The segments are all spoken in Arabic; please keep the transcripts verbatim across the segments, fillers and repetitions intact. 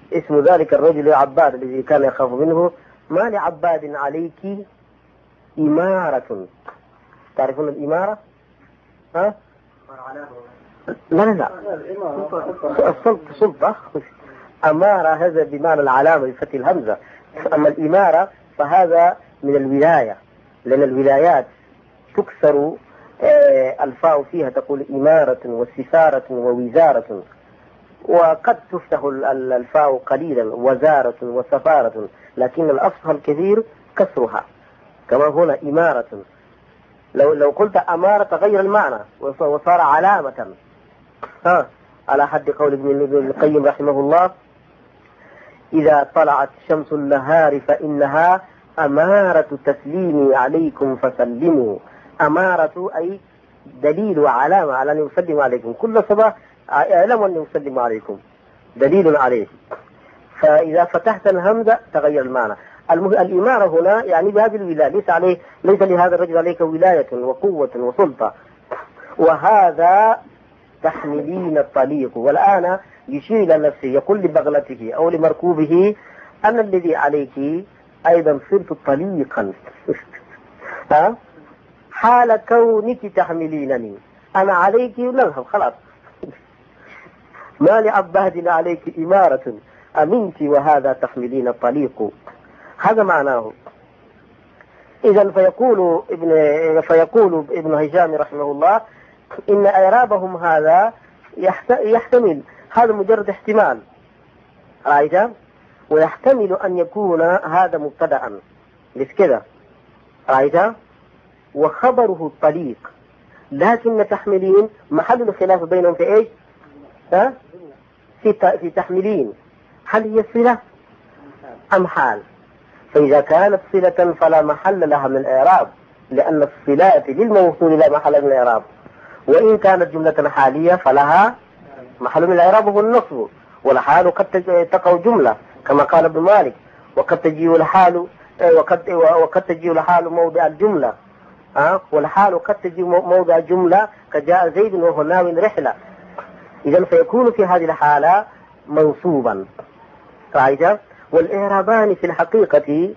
اسم ذلك الرجل عباد الذي كان يخاف منه: ما لعباد عليك إمارة. تعرفون الإمارة؟ ها؟ لا لا لا السلطة سلطة. أمارة هذا بمعنى العلامة بفتح الهمزة، أما الإمارة فهذا من الولاية، لأن الولايات تكسر الفاء فيها تقول إمارة وسفارة ووزارة، وقد تفتح الفاء قليلا وزارة وسفارة، لكن الأفصح الكثير كسرها، كما هنا إمارة. لو لو قلت أمارة تغير المعنى وصار علامة، ها على حد قول ابن القيم رحمه الله: إذا طلعت شمس النهار فإنها أمارة تسليمي عليكم فسلموا. أمارة أي دليل وعلامة على أن يسلم عليكم، كل صباح اعلموا أن يسلم عليكم، دليل عليه. فإذا فتحت الهمزة تغير المعنى. الإمارة هنا يعني بهذه الولاية، ليس عليه ليس لهذا الرجل عليك ولاية وقوة وسلطة. وهذا تحملين الطليق، والآن يشير إلى نفسه، يقول لبغلته أو لمركوبه: أنا الذي عليك أيضا صرت طليقا حال كونك تحملينني، أنا عليك نذهب خلاص. ما لعباد عليك إمارة أمنت وهذا تحملين الطليق. هذا معناه. إذن فيقول ابن فيقول ابن هشام رحمه الله: إن إعرابهم هذا يحتمل، هذا مجرد احتمال، رأيت؟ ويحتمل أن يكون هذا مبتدأ بس كذا، رأيت؟ وخبره الطليق، لكن تحملين محل الخلاف بينهم في إيش؟ ها؟ في في تحملين، هل هي صلة أم حال؟ فإذا كانت صلة فلا محل لها من الإعراب، لأن الصلات للموصول لا محل من الإعراب. وإن كانت جملة حالية فلها محل من الإعراب هو النصب، والحال قد تقع جملة كما قال ابن مالك: وقد تجيء الحال وقد وقد تجيء الحال موضع الجملة، ها، والحال قد تجيء موضع الجملة كجاء زيد وهو ناوي رحلة. إذن فيكون في هذه الحالة منصوبا، رأيت؟ والإعرابان في الحقيقة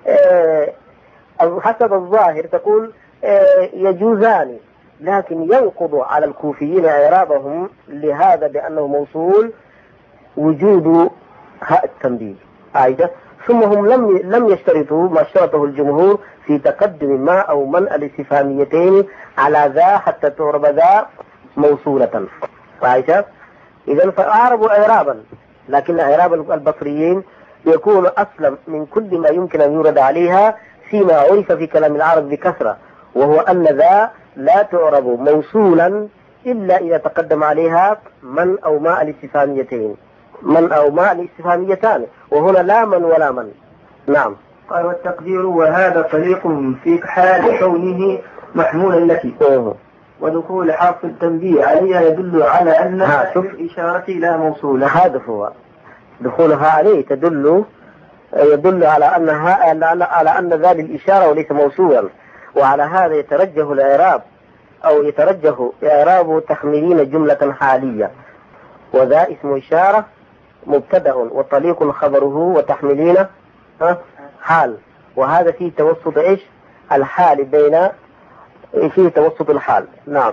حسب الظاهر تقول يجوزان، لكن ينقض على الكوفيين إعرابهم لهذا بأنه موصول وجود هاء التنبيه، رأيت؟ ثم هم لم لم يشترطوا ما اشترطه الجمهور في تقدم ما أو من الاستفهاميتين على ذا حتى تعرب ذا موصولة، رأيت؟ إذن فأعربوا إعرابا، لكن إعراب البصريين يكون أصلا من كل ما يمكن أن يورد عليها فيما عرف في كلام العرب بكثرة، وهو أن ذا لا تعرب موصولا إلا إذا تقدم عليها من أو ما الاستفهاميتين، من أو ما الاستفهاميتان، وهنا لا من ولا من. نعم. قال: والتقدير وهذا طريق في حال كونه محمولا لك، ودخول حرف التنبيه عليها يدل على أن الإشارة لا موصولة. هذا هو دخولها عليه تدل يدل على أنها على أن ذا للإشارة وليس موصولا، وعلى هذا يترجه الإعراب أو يترجه إعراب تحملين جملة حالية، وذا اسم إشارة مبتدأ وطليق خبره وتحملين حال، وهذا فيه توسط إيش الحال بين فيه توسط الحال. نعم.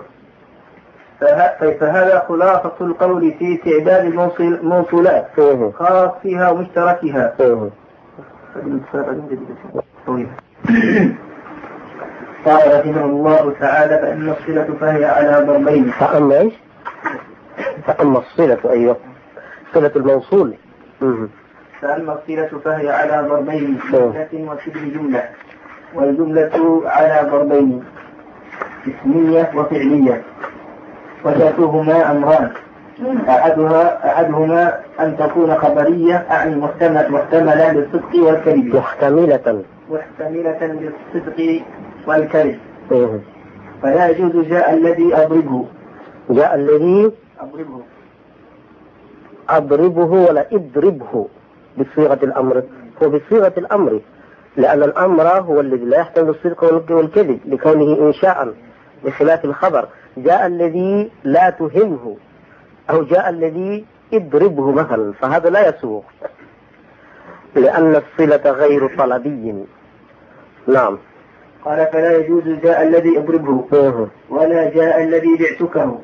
فهذا خلاصة القول في تعداد الموصولات خاصها ومشتركها. قال رحمه الله تعالى: فإن الصلة فهي على ضربين. فأما إيش؟ فأما الصلة أيوة صلة الموصول. فأما الصلة فهي على ضربين، جملة وشبه جملة. والجملة على ضربين، اسمية وفعلية، وذاتهما أمران: أحدها أحدهما أن تكون خبرية، أعني محتملة للصدق والكذب، محتملة محتملة للصدق والكذب. فلا يجوز جاء الذي أضربه، جاء الذي أضربه أضربه ولا اضربه بصيغة الأمر، هو بصيغة الأمر، لأن الأمر هو الذي لا يحتمل الصدق والكذب لكونه إنشاء بخلاف الخبر. جاء الذي لا تهمه، أو جاء الذي اضربه مثلا، فهذا لا يسوق لأن الصلة غير طلبي. نعم. قال فلا يجوز جاء الذي اضربه ولا جاء الذي بعتكه.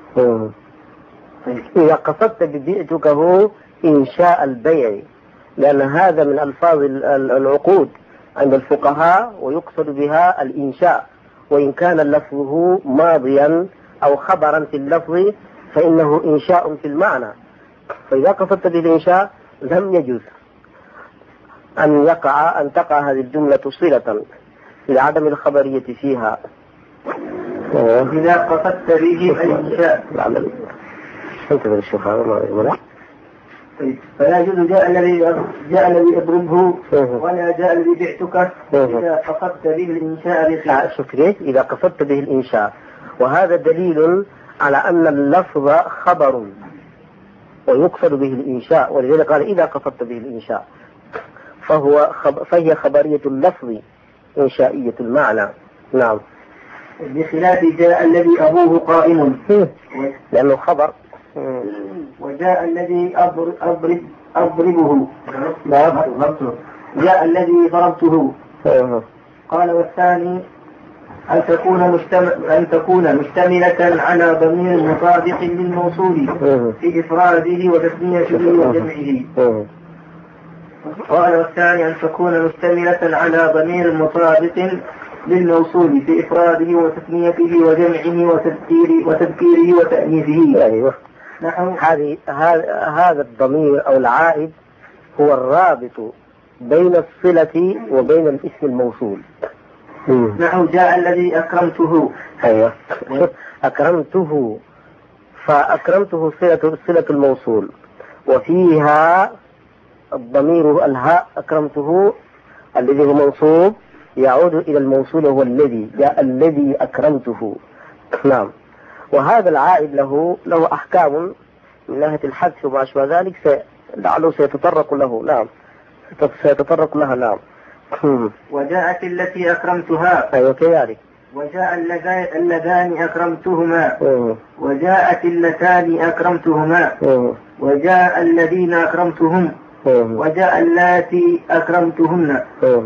إذا قصدت ببيعتكه إنشاء البيع، لأن هذا من ألفاظ العقود عند الفقهاء ويقصد بها الإنشاء، وإن كان لفظه ماضيا أو خبرا في اللفظ فإنه إنشاء في المعنى. فإذا قصدت بالإنشاء لم يجوز أن يقع أن تقع هذه الجملة صلة لعدم الخبرية فيها. إذا قصدت به الإنشاء انتظر الشيخ هذا ما يقول. فلا يجوز جاء الذي جاء الذي اضربه ولا جاء الذي بعتك إذا قصدت به الإنشاء بخلاف. شوف ليش؟ إذا قصدت به الإنشاء، وهذا دليل على أن اللفظ خبر ويقصد به الإنشاء، ولذلك قال إذا قصدت به الإنشاء فهو خب... فهي خبرية اللفظ إنشائية المعنى. نعم. بخلاف جاء الذي أبوه قائم لأنه خبر. وجاء الذي أضرب أضرب أضربه جاء الذي ضربته. قال والثاني أن تكون مشتمل أن تكون مشتملة على ضمير مطابق للموصول في إفراده وتثنيته وجمعه. قال والثاني أن تكون مشتملة على ضمير مطابق للموصول في إفراده وتثنيته وجمعه وتذكيره وتذكيره وتأنيثه. أيوه. هذه هذا الضمير أو العائد هو الرابط بين الصلة وبين الاسم الموصول. نحو جاء الذي أكرمته. أيوه. أكرمته، فأكرمته صلة صلة الموصول، وفيها الضمير الهاء أكرمته الذي هو منصوب يعود إلى الموصول هو الذي جاء الذي أكرمته. نعم. وهذا العائد له له أحكام من ناحية الحذف وما أشبه ذلك لعله سيتطرق له. نعم سيتطرق لها. نعم. وجاءت التي أكرمتها. أيوة كذلك. وجاء اللذان أكرمتهما. وجاءت اللتان أكرمتهما. وجاء الذين أكرمتهم. وجاء اللاتي أكرمتهن.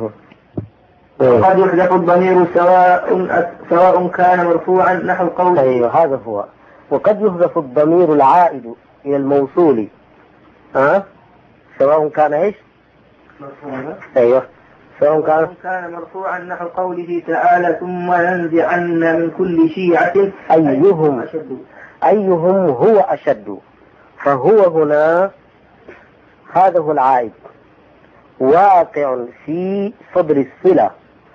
وقد يحذف الضمير سواء سواء كان مرفوعا نحو قوله. أيوة هذا هو. وقد يحذف الضمير العائد إلى الموصول ها سواء كان إيش؟ مرفوعا. أيوة سواء كان كان مرفوعا نحو قوله تعالى ثم ينزعن من كل شيعة أيهم أشد. أيهم هو أشد، فهو هنا هذا هو العائد واقع في صدر الصلة،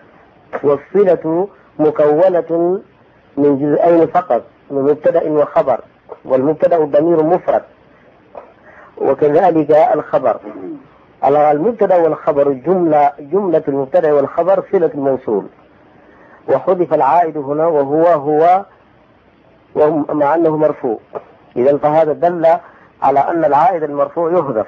والصلة مكونة من جزئين فقط، من مبتدأ وخبر، والمبتدأ ضمير مفرد، وكذلك الخبر. المبتدأ والخبر جملة جملة المبتدأ والخبر صلة الموصول، وحذف العائد هنا وهو هو مع أنه مرفوع. إذا فهذا دل على أن العائد المرفوع يحذف،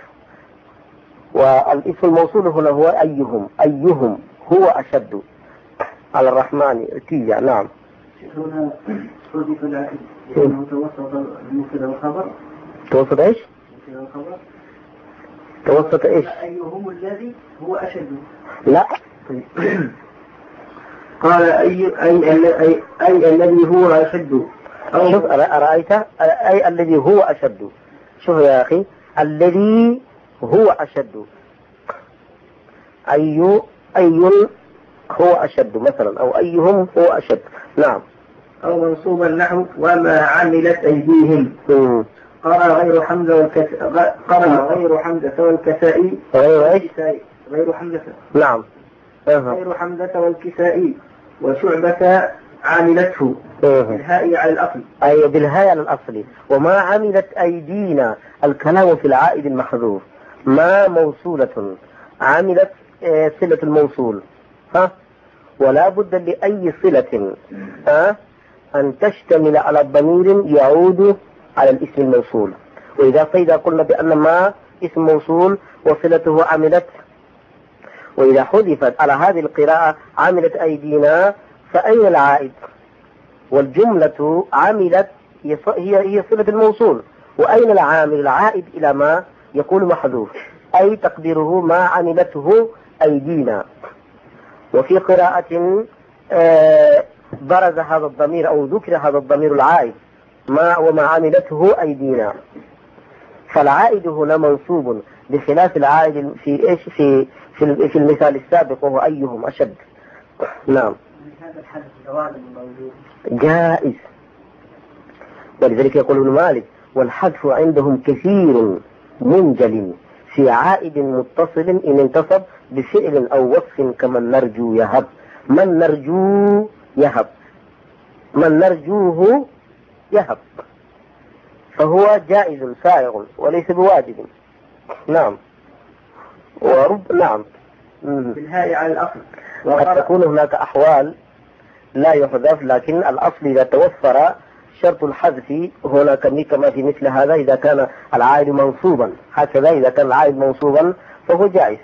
والاسم الموصول هنا هو أيهم. أيهم هو أشد على الرحمن تيجا. نعم. هنا حذف العائد لأنه توسط المبتدأ والخبر. توسط إيش؟ المبتدأ والخبر. توسط إيش؟ أيهم الذي هو أشد. لا. قال أي أي أي, أي الذي هو أشد. شوف أرأيت أي الذي هو أشد. شوف يا أخي الذي هو أشد. أي أي هو أشد مثلا، أو أيهم هو أشد. نعم. أو منصوبا نحو وما عملت أيديهم. م. قرأ غير حمزة والكس قرأ غير حمزة والكسائي. غير إيش؟ غير حمزة. نعم. غير حمزة والكسائي وشعبة عاملته بالهاء على الأصل. أي بالهاء على الأصل. وما عملت أيدينا الكلام في العائد المحذوف. ما موصولة عملت صلة الموصول ها ولا بد لأي صلة ها أن تشتمل على ضمير يعود على الاسم الموصول. وإذا فإذا قلنا بأن ما اسم موصول وصلته عملت، وإذا حذفت على هذه القراءة عملت أيدينا فأين العائد؟ والجملة عملت هي هي صلة الموصول، وأين العامل العائد إلى ما يقول محذوف، أي تقديره ما عملته أيدينا. وفي قراءة برز هذا الضمير أو ذكر هذا الضمير العائد ما وما عملته أيدينا، فالعائد هنا منصوب بخلاف العائد في إيش في في, في المثال السابق وهو أيهم أشد. نعم. هذا الحدث جواز موجود جائز، ولذلك يقول ابن مالك والحذف عندهم كثير منجل في عائد متصل إن انتصب بفعل أو وصف كمن نرجو يهب. من نرجو يهب، من نرجوه يهب، فهو جائز سائغ وليس بواجب. نعم. ورب نعم بالهاء على الأصل. قد تكون هناك أحوال لا يحذف، لكن الأصل إذا توفر شرط الحذف هناك كما في مثل هذا إذا كان العائد منصوبا، هكذا إذا كان العائد منصوبا فهو جائز.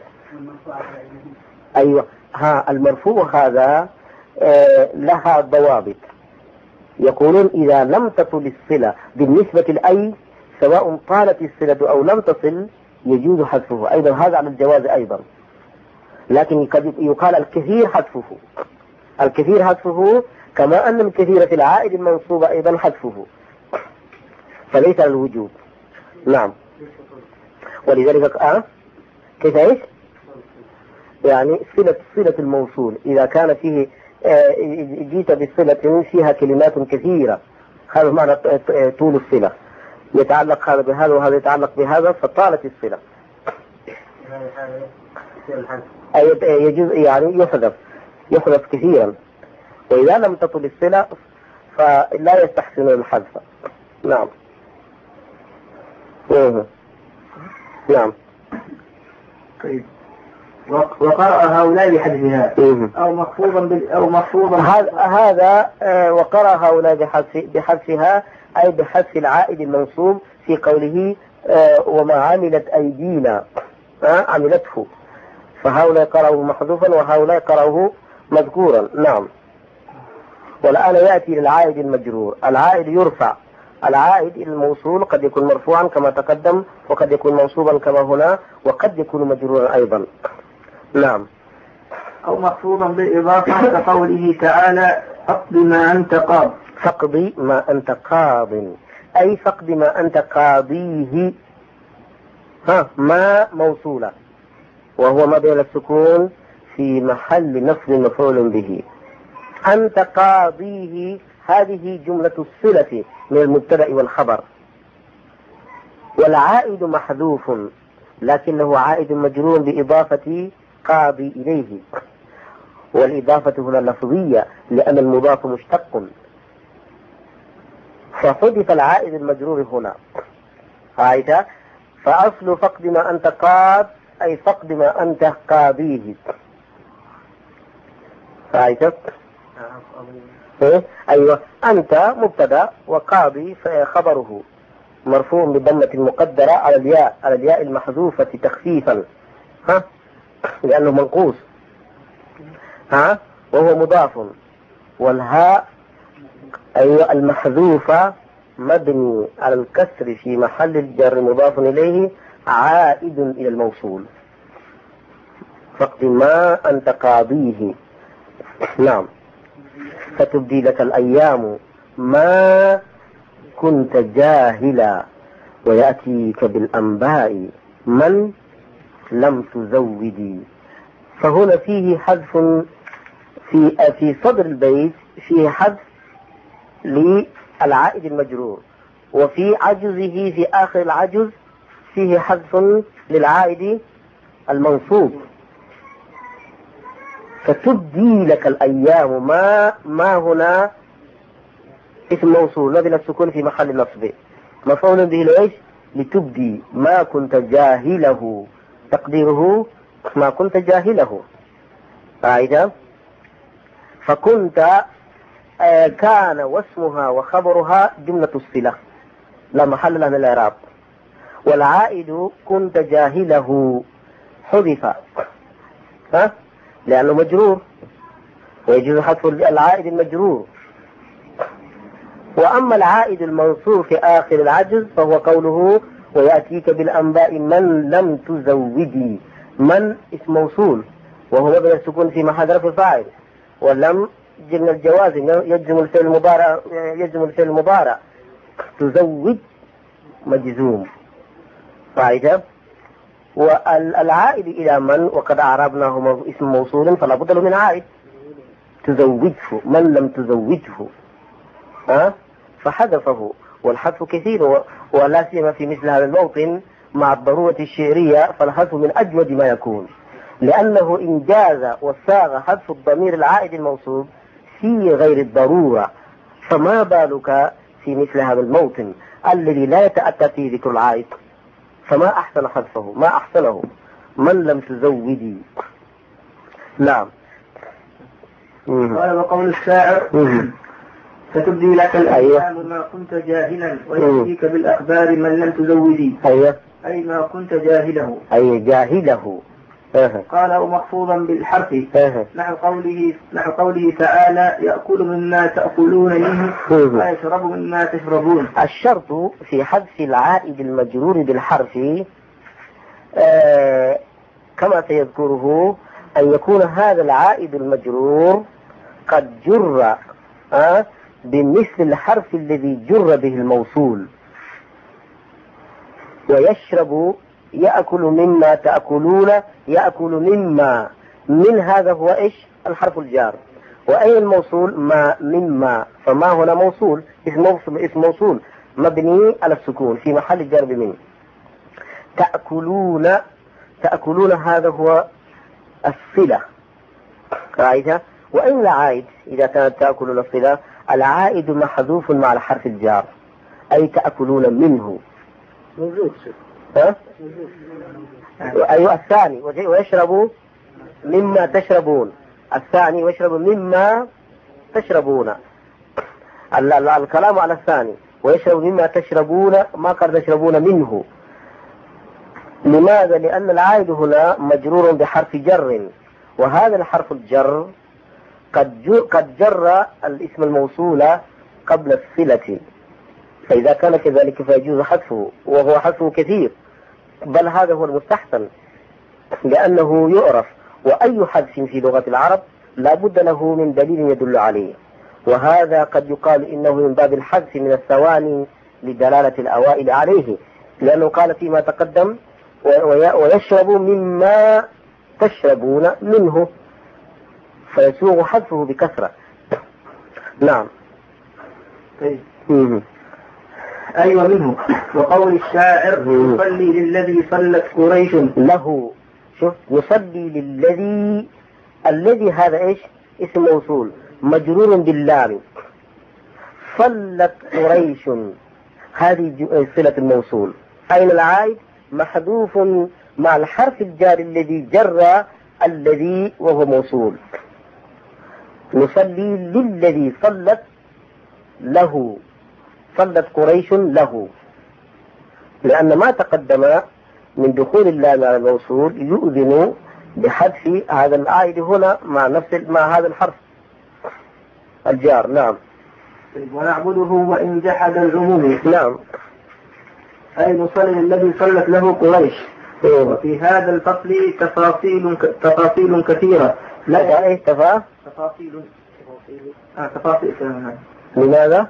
أيوة. ها المرفوع هذا آه لها ضوابط، يقولون إذا لم تصل الصلة بالنسبة لأي سواء طالت الصلة أو لم تصل يجوز حذفه أيضا، هذا على الجواز أيضا. لكن قد يقال الكثير حذفه، الكثير حذفه كما أن من كثيرة العائد المنصوب أيضا حذفه، فليس الوجوب. نعم. ولذلك آه كيف إيش يعني صلة صلة الموصول إذا كان فيه آه جيت بصلة فيها كلمات كثيرة، هذا معنى طول الصلة، يتعلق هذا بهذا وهذا يتعلق بهذا فطالت الصلة، أي يجوز يعني يحذف يحذف كثيرا. وإذا لم تطل الصلة فلا يستحسن الحذف. نعم. نعم. طيب. وقرأ هؤلاء بحذفها أو مخفوضا بال... أو مخفوضا هذا آه وقرأ هؤلاء بحذف بحذفها أي بحذف العائد المنصوب في قوله آه وما عملت أيدينا آه عملته، فهؤلاء قرأوه محذوفا وهؤلاء قرأوه مذكورا. نعم. والآن يأتي للعائد المجرور. العائد يرفع، العائد الموصول قد يكون مرفوعا كما تقدم وقد يكون منصوبا كما هنا وقد يكون مجرورا أيضا. نعم. أو مخفوضا بالإضافة كقوله تعالى فاقض ما أنت قاض. فاقض ما أنت قاض أي فاقض ما أنت قاضيه، ها ما موصولة وهو ما بين السكون في محل نصب مفعول به. أنت قاضيه هذه جملة الصلة من المبتدأ والخبر، والعائد محذوف لكنه عائد مجرور بإضافة قاضي إليه، والإضافة هنا لفظية لأن المضاف مشتق، فحذف العائد المجرور هنا. هايدا فأصل فقد ما أنت قاض أي فقد ما أنت قاضيه. هايدا إيه؟ أيوة. أنت مبتدأ وقاضي خبره مرفوع بضمة المقدرة على الياء على الياء المحذوفة تخفيفا، ها لأنه منقوص، ها وهو مضاف، والهاء أيوة المحذوفة مبني على الكسر في محل الجر مضاف إليه عائد إلى الموصول. فقد ما أنت قاضيه. نعم. فتبدي لك الأيام ما كنت جاهلا ويأتيك بالأنباء من لم تزودي. فهنا فيه حذف في في صدر البيت، فيه حذف للعائد المجرور، وفي عجزه في آخر العجز فيه حذف للعائد المنصوب. فتبدي لك الأيام ما ما هنا اسم موصول نزل السكون في محل نصب مفعول به لإيش؟ لتبدي ما كنت جاهله، تقديره ما كنت جاهله. فإذا فكنت آه كان واسمها وخبرها جملة الصلة لا محل لها من الإعراب، والعائد كنت جاهله حذف ها لأنه مجرور ويجوز حذف العائد المجرور. وأما العائد المنصوب في آخر العجز فهو قوله ويأتيك بالأنباء من لم تزودي. من اسم موصول وهو مبني السكون في محل رفع فاعل، ولم جبنا الجواز يجزم الفعل المضارع يجزم الفعل المضارع تزود مجزوم قاعدة. والعائد إلى من وقد أعربناه اسم موصول فلا بد له من عائد. تزوجه من لم تزوجه أه؟ فحذفه، والحذف كثير ولا سيما في مثل هذا الموطن مع الضرورة الشعرية، فالحذف من أجود ما يكون، لأنه إن جاز وساغ حذف الضمير العائد الموصول في غير الضرورة، فما بالك في مثل هذا الموطن الذي لا يتأتى فيه ذكر العائد؟ فما أحسن حذفه، ما أحسنه. من لم تزودي. نعم. قال وقول الشاعر فتبدي لك الأيام ما كنت جاهلا ويأتيك بالأخبار من لم تزودي. أيوة. أي ما كنت جاهله. أي جاهله. أه. قال ومحفوظا بالحرف أه. نحو قوله نحو قوله تعالى يأكل مما تأكلون منه ويشرب مما تشربون. الشرط في حذف العائد المجرور بالحرف آه كما سيذكره أن يكون هذا العائد المجرور قد جر آه بمثل الحرف الذي جر به الموصول. ويشرب يأكل مما تأكلون، يأكل مما، من هذا هو إيش؟ الحرف الجار. وأي الموصول؟ ما مما، فما هنا موصول اسم موصول, اسم موصول مبني على السكون في محل جر بمن. تأكلون تأكلون هذا هو الصلة قاعدة. وأين العائد إذا كانت تأكلون الصلة؟ العائد محذوف مع الحرف الجار، أي تأكلون منه. موجود. ها؟ أيوة الثاني ويشرب مما تشربون. الثاني ويشرب مما تشربون. الكلام على الثاني ويشرب مما تشربون، ما قد تشربون منه. لماذا؟ لأن العائد هنا مجرور بحرف جر، وهذا الحرف الجر قد جر, قد جر الاسم الموصول قبل الصلة، فإذا كان كذلك فيجوز حذفه، وهو حذفه كثير، بل هذا هو المستحسن لأنه يعرف. وأي حذف في لغة العرب لا بد له من دليل يدل عليه، وهذا قد يقال إنه من باب الحذف من الثواني لدلالة الأوائل عليه، لأنه قال فيما تقدم ويشرب مما تشربون منه، فيسوغ حذفه بكثرة. نعم. طيب. أيوة منه. وقول الشاعر يصلي للذي صلت قريش له. شوف، يصلي للذي، الذي هذا إيش؟ اسم موصول مجرور باللام. صلت قريش هذه صلة الموصول. أين العائد؟ محذوف مع الحرف الجار الذي جر الذي وهو موصول. نصلي للذي صلت له، صلت قريش له، لأن ما تقدم من دخول اللام على الموصول يؤذن بحذف هذا العائد هنا مع نفس مع هذا الحرف الجار. نعم. ونعبده وإن جحد العموم. نعم. أي نصلي الذي صلت له قريش. وفي هذا الفصل تفاصيل تفاصيل كثيرة. لا إيه تفا تفاصيل آه تفاصيل. لماذا؟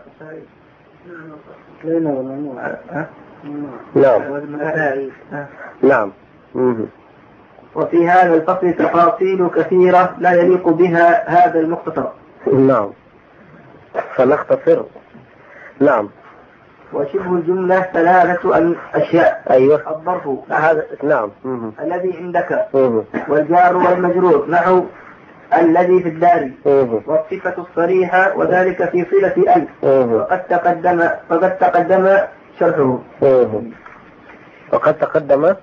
نعم. نعم. وفي هذا الفصل تفاصيل كثيرة لا يليق بها هذا المختصر. نعم. فنختصر. نعم. وشبه الجملة ثلاثة أشياء. أيوة. الظرف هذا. نعم. الذي عندك. والجار والمجرور نحو الذي في الدار. والصفة الصريحة وذلك في صلة ألف. وقد تقدم وقد تقدم شرحه. وقد تقدم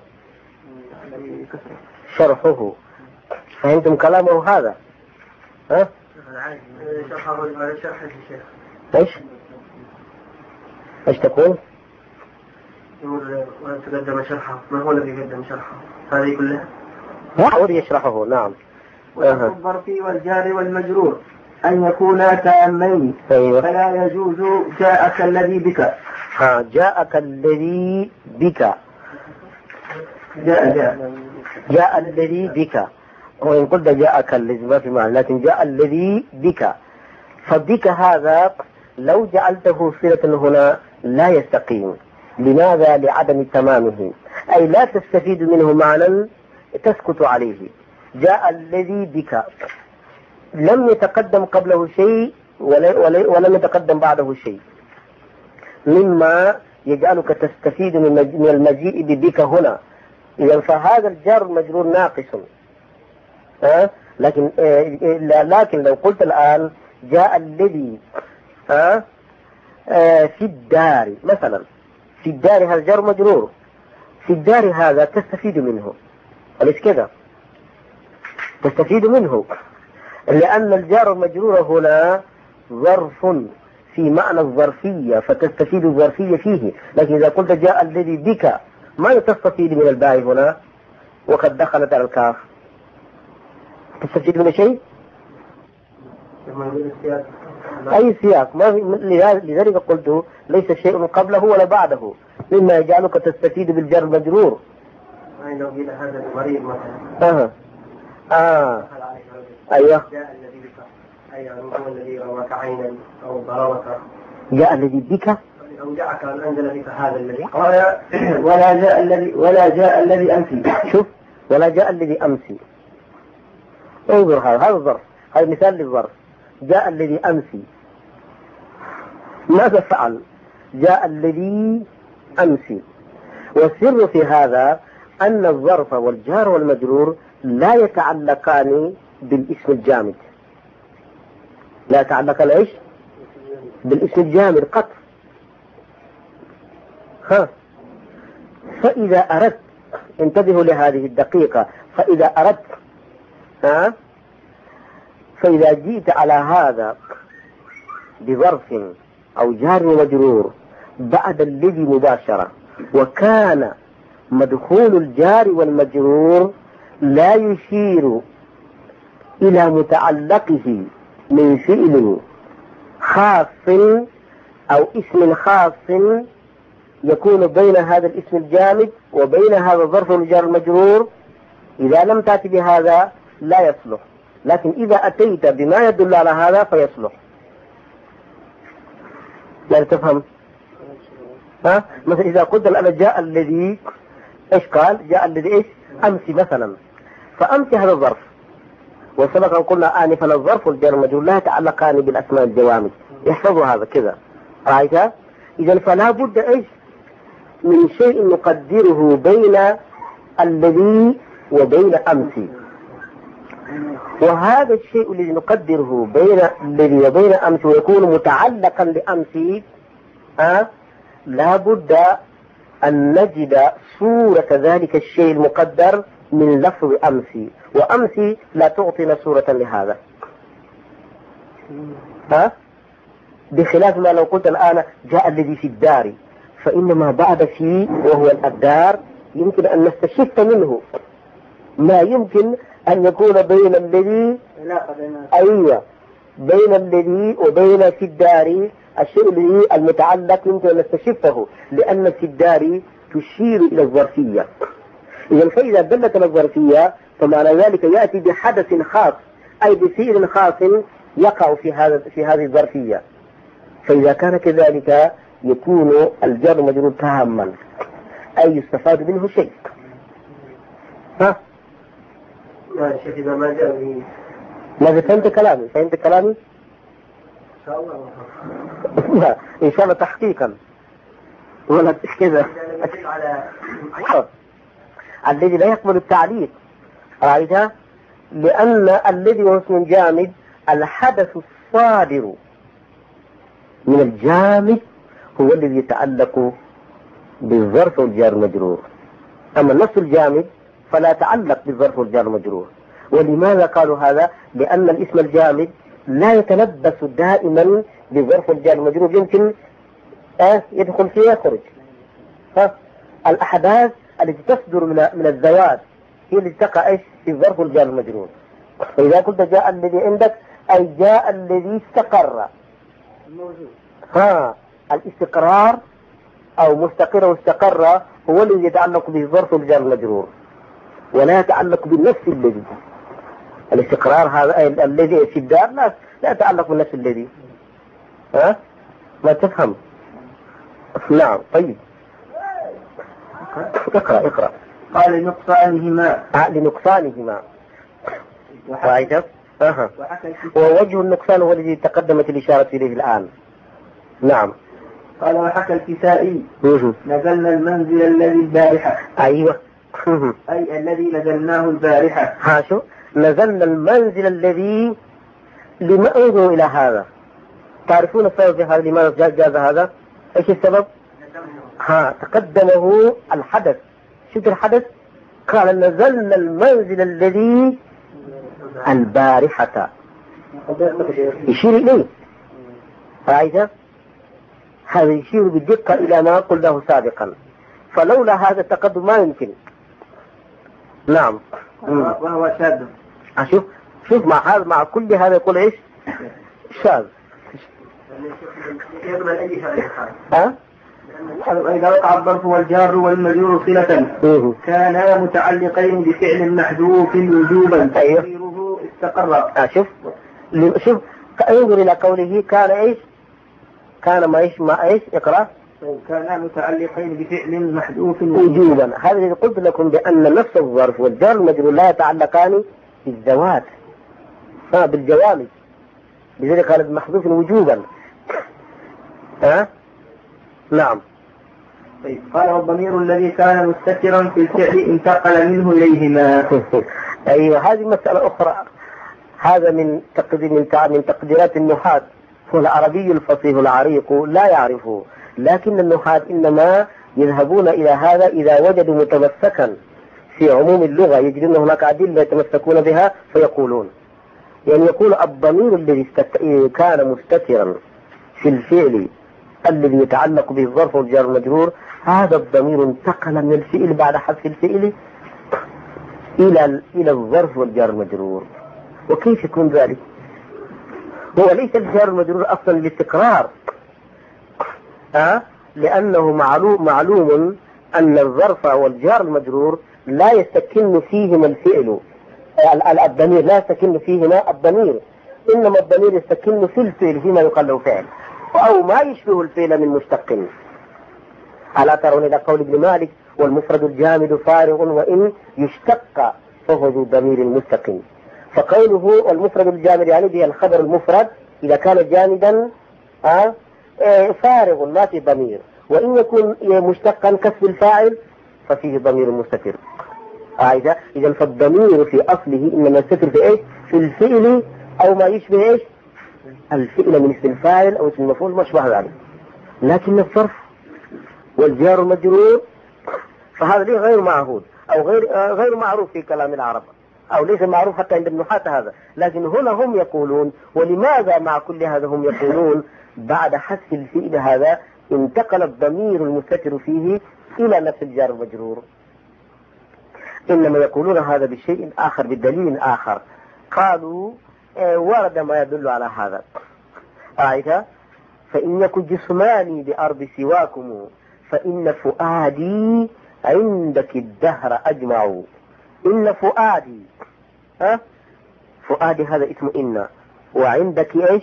شرحه. فهمتم كلامه هذا؟ ها؟ شرحه شرح الشيخ. ايش؟ ايش تقول؟ يقول وتقدم شرحه. ما هو الذي قدم شرحه؟ هذه كلها؟ هو يشرحه. نعم. والظرف والجار والمجرور أن يكونا تامين. أيوة. فلا يجوز جاءك الذي بك. ها جاءك الذي بك. جاء جاء جاء الذي بك، وإن قلت جاءك الذي ما في معنى، لكن جاء الذي بك. فبك هذا لو جعلته صلة هنا لا يستقيم. لماذا؟ لعدم تمامه، أي لا تستفيد منه معنى تسكت عليه. جاء الذي بك لم يتقدم قبله شيء ولم يتقدم بعده شيء مما يجعلك تستفيد من المجيء ببك هنا. إذا فهذا الجار المجرور ناقص. أه؟ لكن أه لكن لو قلت الآن جاء الذي أه؟ أه في الدار مثلا، في الدار هذا جار مجرور، في الدار هذا تستفيد منه، أليس كذا؟ تستفيد منه لأن الجار المجرور هنا ظرف في معنى الظرفية، فتستفيد الظرفية فيه. لكن إذا قلت جاء الذي بك ما تستفيد من الباء هنا وقد دخلت على الكاف، تستفيد من شيء؟ أي سياق ما في. لذلك قلت ليس شيء قبله ولا بعده مما يجعلك تستفيد بالجر المجرور. لو قيل هذا المريض مثلا آه. آه. أيوه. جاء الذي بك أي هو الذي رواك عينا أو ضربك. جاء الذي بك أو جاءك أن أنزل بك هذا الذي قال ولا جاء الذي ولا جاء الذي أمسي. شوف، ولا جاء الذي أمسي. انظر هذا هذا الظرف، هذا مثال للظرف. جاء الذي أمسي ماذا فعل؟ جاء الذي أمسي. والسر في هذا أن الظرف والجار والمجرور لا يتعلقان بالاسم الجامد، لا يتعلقان ايش؟ بالاسم الجامد قط. ها فإذا أردت، انتبهوا لهذه الدقيقة، فإذا أردت ها فإذا جئت على هذا بظرف أو جار ومجرور بعد الذي مباشرة، وكان مدخول الجار والمجرور لا يشير إلى متعلقه من فعل خاص أو اسم خاص يكون بين هذا الاسم الجامد وبين هذا الظرف والجار المجرور، إذا لم تأتي بهذا لا يصلح. لكن إذا أتيت بما يدل على هذا فيصلح. لا تفهم؟ ها؟ مثلا إذا قلت الآن جاء الذي إيش قال؟ جاء الذي إيش؟ أمسي مثلا، فأمسي هذا الظرف، وسبق أن قلنا آنفا الظرف والجار المجرور لا يتعلقان بالأسماء الجوامد، يحفظوا هذا كذا، رأيت؟ إذا فلا بد إيش؟ من شيء نقدره بين الذي وبين أمسي، وهذا الشيء الذي نقدره بين الذي وبين أمسي ويكون متعلقا بأمسي أه؟ لا بد أن نجد صورة ذلك الشيء المقدر من لفظ أمسي، وأمسي لا تعطينا صورة لهذا ها أه؟ بخلاف ما لو قلت الآن جاء الذي في الدار، فإنما بعد فيه وهو الدار يمكن أن نستشف منه ما يمكن أن يكون بين الذي أيوة بين الذي وبين في الدار، الشيء الذي المتعلق يمكن أن نستشفه، لأن في الدار تشير إلى الظرفية. إذا فإذا دلت على الظرفية فمعنى ذلك يأتي بحدث خاص، أي بفعل خاص يقع في هذا في هذه الظرفية. فإذا كان كذلك يكون الجار المجرور تاما، أي يستفاد منه شيء. ها؟ يا شيخ إذا ما جاء به ماذا فهمت كلامي؟ فهمت كلامي؟ إن شاء الله إن شاء الله تحقيقا ولا كذا على الذي لا يقبل التعليق، رأيتها؟ لأن الذي هو اسم جامد الحدث الصادر من الجامد هو الذي يتعلق بالظرف والجار المجرور، أما النص الجامد فلا يتعلق بالظرف والجار المجرور. ولماذا قالوا هذا؟ لأن الاسم الجامد لا يتلبس دائما بالظرف والجار المجرور، يمكن آه يدخل فيه ويخرج. ها الأحداث التي تصدر من من الذوات هي التي تقع ايش في الظرف والجار المجرور. فإذا قلت جاء الذي عندك أي جاء الذي استقر. ها الاستقرار أو مستقر واستقر هو الذي يتعلق به ظرف الجار المجرور، ولا يتعلق بالنفس الذي. الاستقرار هذا الذي في الدار لا لا يتعلق بالنفس الذي. ها ما تفهم؟ نعم. طيب اقرأ اقرأ. قال لنقصانهما. آه لنقصانهما. وعيدة. أها. ووجه النقصان هو الذي تقدمت الإشارة إليه الآن. نعم. قال وحكى الكسائي نزلنا المنزل الذي البارحة. أيوة. أي الذي نزلناه البارحة. ها شو نزلنا المنزل الذي. لما انظروا إلى هذا، تعرفون السبب في هذا؟ لماذا جاز هذا؟ ايش السبب؟ ها تقدمه الحدث. شوف الحدث قال نزلنا المنزل الذي البارحة، يشير إليه. رأيت؟ هذا يشير بالدقة إلى ما قلناه سابقا، فلولا هذا التقدم ما يمكن. نعم. وهو شاذ. شوف شوف مع هذا مع كل هذا يقول ايش؟ شاذ. ها؟ إذا وقع الظرف والجار والمجرور صلة كانا متعلقين بفعل محذوف وجوبا تقديره استقر. شوف شوف انظر إلى قوله كان ايش؟ كان ما ايش ما ايش اقرأ. كانا متعلقين بفعل محذوف وجوبا. هذا الذي قلت لكم بأن نفس الظرف والجار والمجرور لا يتعلقان بالذوات، ها بالجوامد، لذلك قال محذوف وجوبا. ها نعم. طيب. قال والضمير الذي كان مستترا في الفعل انتقل منه إليهما. أيوة هذه مسألة أخرى. هذا من تقدير من من تقديرات النحاة. والعربي الفصيح العريق لا يعرفه، لكن النحاة إنما يذهبون إلى هذا إذا وجدوا متمسكا في عموم اللغة، يجدون هناك أدلة يتمسكون بها فيقولون، يعني يقول الضمير الذي كان مستترا في الفعل الذي يتعلق به الظرف والجار والمجرور، هذا الضمير انتقل من الفعل بعد حذف الفعل إلى إلى الظرف والجار والمجرور. وكيف يكون ذلك؟ هو ليس الجار والمجرور أصلا للاستقرار، أه؟ لأنه معلوم معلوم أن الظرف والجار المجرور لا يستكن فيهما الفعل، الضمير لا يستكن فيهما الضمير، إنما الضمير يستكن في الفعل فيما يقال له فعل أو ما يشبه الفعل من مشتق. ألا ترون إلى قول ابن مالك والمفرد الجامد فارغ وإن يشتق فهو ذو ضمير مستقيم. فقوله والمفرد الجامد يعني به الخبر المفرد إذا كان جامدا آه فارغ ما في ضمير، وإن يكون مشتقا كسب الفاعل ففيه ضمير مستتر. آه إذا فالضمير في أصله إنما يستتر في إيش؟ في الفعل أو ما يشبه إيش؟ الفعل من اسم الفاعل أو اسم المفعول ما شبه ذلك. لكن الصرف والجار المجرور فهذا ليه غير معهود أو غير آه غير معروف في كلام العرب، أو ليس معروف حتى عند النحاة هذا. لكن هنا هم يقولون، ولماذا مع كل هذا هم يقولون بعد حذف الفعل هذا انتقل الضمير المستتر فيه إلى نفس الجار المجرور؟ إنما يقولون هذا بشيء آخر بالدليل آخر. قالوا آه ورد ما يدل على هذا. آية فإن يكن جسماني بأرض سواكم فإن فؤادي عندك الدهر أجمع. إن فؤادي ها فؤادي هذا اسم إن، وعندك إيش؟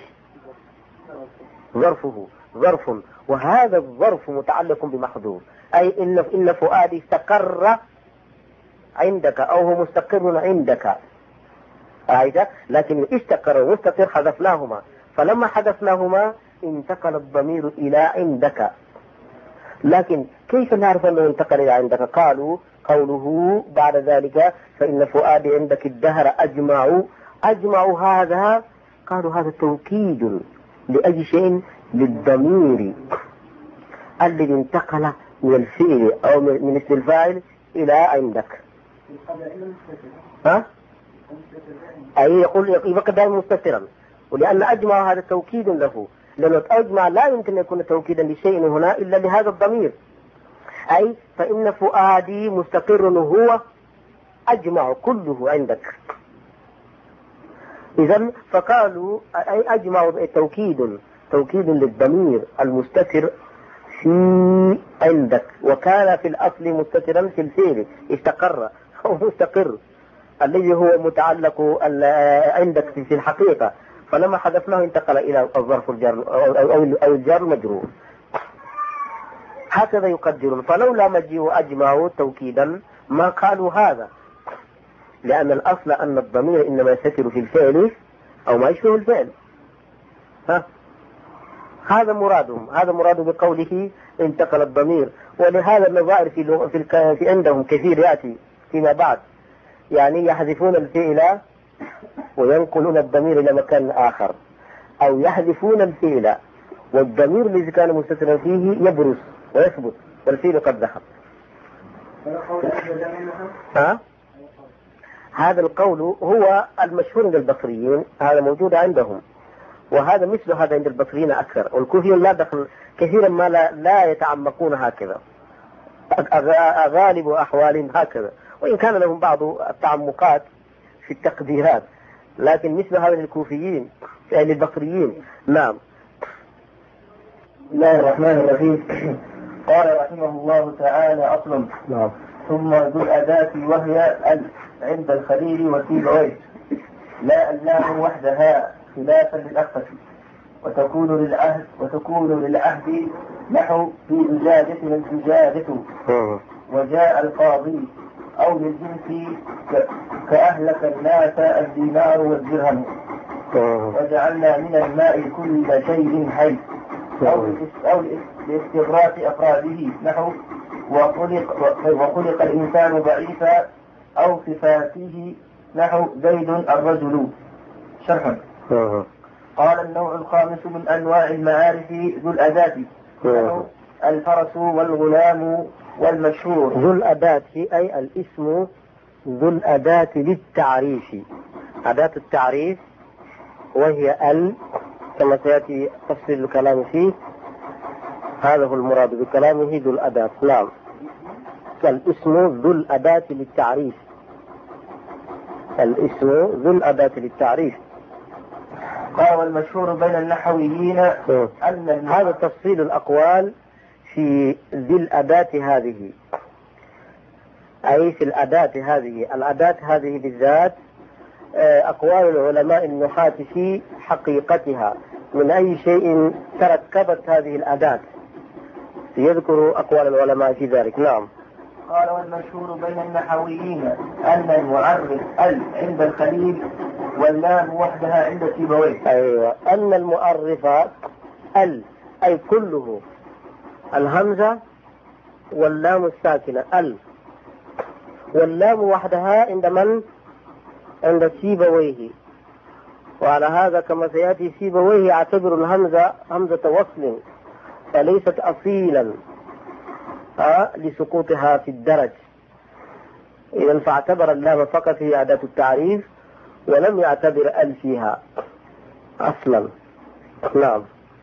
ظرفه ظرف، وهذا الظرف متعلق بمحذوف، أي إن إن فؤادي استقر عندك أو هو مستقر عندك. أيضا لكن استقر ومستقر حذفناهما، فلما حذفناهما انتقل الضمير إلى عندك. لكن كيف نعرف أنه انتقل إلى عندك؟ قالوا قوله بعد ذلك فإن فؤادي عندك الدهر أجمع. أجمع هذا قالوا هذا توكيد لأي شيء للضمير الذي انتقل من الفعل أو من اسم الفاعل إلى عندك. ها؟ أي يقول يبقى دائما مستترا، ولأن أجمع هذا توكيد له، لأنه أجمع لا يمكن أن يكون توكيدا لشيء هنا إلا لهذا الضمير. أي فإن فؤادي مستقر هو أجمع كله عندك. إذن فقالوا أي أجمعوا توكيد توكيد للضمير المستتر في عندك، وكان في الأصل مستترا في الفعل استقر أو مستقر الذي هو متعلق عندك في الحقيقة، فلما حذفناه انتقل إلى الظرف الجار أو الجار المجرور. هكذا يقدرون. فلولا مجيء أجمعوا توكيدا ما قالوا هذا، لأن الأصل أن الضمير إنما يستتر في الفعل أو ما يشبه الفعل. ها؟ هذا مرادهم، هذا مراد بقوله انتقل الضمير. ولهذا النظائر في, في, في عندهم كثير يأتي فيما بعد، يعني يحذفون الفعل وينقلون الضمير إلى مكان آخر، أو يحذفون الفعل والضمير الذي كان مستترا فيه يبرز ويثبت والفعل قد ذهب. ها؟ هذا القول هو المشهور عند البصريين، هذا موجود عندهم، وهذا مثل هذا عند البصريين أكثر، والكوفيين لا دخل كثيرا ما لا, لا يتعمقون هكذا، غالب أحوالهم هكذا، وإن كان لهم بعض التعمقات في التقديرات، لكن مثل هذا للكوفيين يعني البصريين. نعم. بسم الله الرحمن الرحيم. قال رحمه الله تعالى: أصل. نعم. ثم ذو الأداة وهي ال عند الخليل وسيبويه، لا اللام وحدها خلافا للأخفة، وتكون للعهد وتكون للعهد نحو في زجاجة من زجاجة، وجاء القاضي، أو للجنس كأهلك الناس الدينار والدرهم، وجعلنا من الماء كل شيء حي، أو أو لاستغراق أفراده نحو وخلق, وخلق الإنسان ضعيفا، أو صفاته نحو زيد الرجل. شرح. قال: النوع الخامس من أنواع المعارف ذو الأداة، نحو الفرس والغلام والمشهور. ذو الأداة أي الاسم ذو الأداة للتعريف، أداة التعريف وهي ال، كما سيأتي تفصيل الكلام فيه، هذا هو المراد بكلامه ذو الأداة. نعم. الاسم ذو الأداة للتعريف، الاسم ذو الأداة للتعريف. قال: والمشهور بين النحويين أن هذا تفصيل الأقوال في ذي الأداة هذه، أي في الأداة هذه، الأداة هذه بالذات أقوال العلماء النحاة في حقيقتها، من أي شيء تركبت هذه الأداة، يذكر أقوال العلماء في ذلك. نعم. قال: والمشهور بين النحويين أن المعرف ال عند الخليل واللام وحدها عند سيبويه. أيوة، أن المعرف ال أي كله، الهمزة واللام الساكنة ال، واللام وحدها عند من؟ عند سيبويه. وعلى هذا كما سيأتي سيبويه يعتبر الهمزة همزة وصل، فليست أصيلا أه لسقوطها في الدرج، إذا فاعتبر اللام فقط هي أداة التعريف ولم يعتبر ال فيها أصلا. نعم.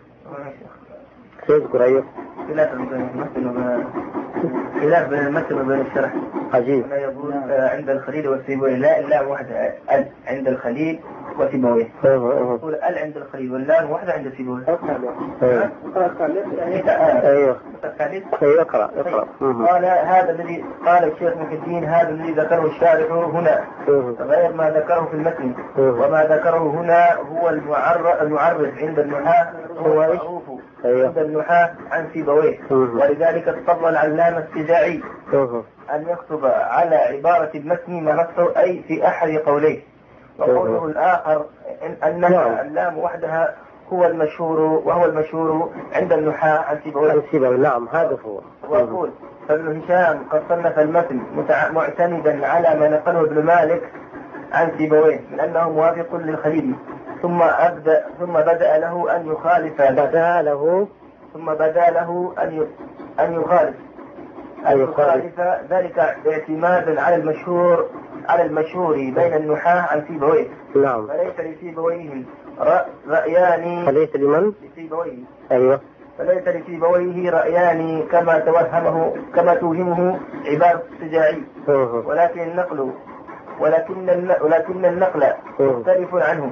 سيذكر أيه خلاف بين المتن وبين خلاف بين المتن وبين الشرح. عجيب. لا يقول عند الخليل والسيبويه، لا اللام واحدة ال عند الخليل وسيبويه، يقول ال عند الخليل واللام واحدة عند سيبويه. ايوه ايوه اقرا اقرا. قال: هذا الذي قال الشيخ محي الدين، هذا الذي ذكره الشارح هنا غير ما ذكره في المتن، وما ذكره هنا هو المعرف عند النحاة، هو معروف عند النحاة عن سيبويه. ولذلك اضطر العلامة السجاعي أن يكتب على عبارة المتن ما نصه، أي في أحد قوليه. وقوله الآخر أن اللام وحدها هو المشهور، وهو المشهور عند النحاة عن سيبويه. نعم، هذا هو. وأقول: فابن هشام قد صنف المتن معتمدا على ما نقله ابن مالك عن سيبويه من أنه موافق للخليل، ثم أبدأ ثم بدأ له أن يخالف بدأ له ثم بدا له أن أن يخالف أن يخالف ذلك اعتمادا على المشهور على المشهور بين النحاة عن سيبويه. نعم. فليس لسيبويه رأيان. فليس لمن؟ لسيبويه. أيوه. فليس لسيبويه رأيان كما توهمه كما توهمه عبارة السجاعي، ولكن النقل ولكن ولكن النقل مختلف عنه،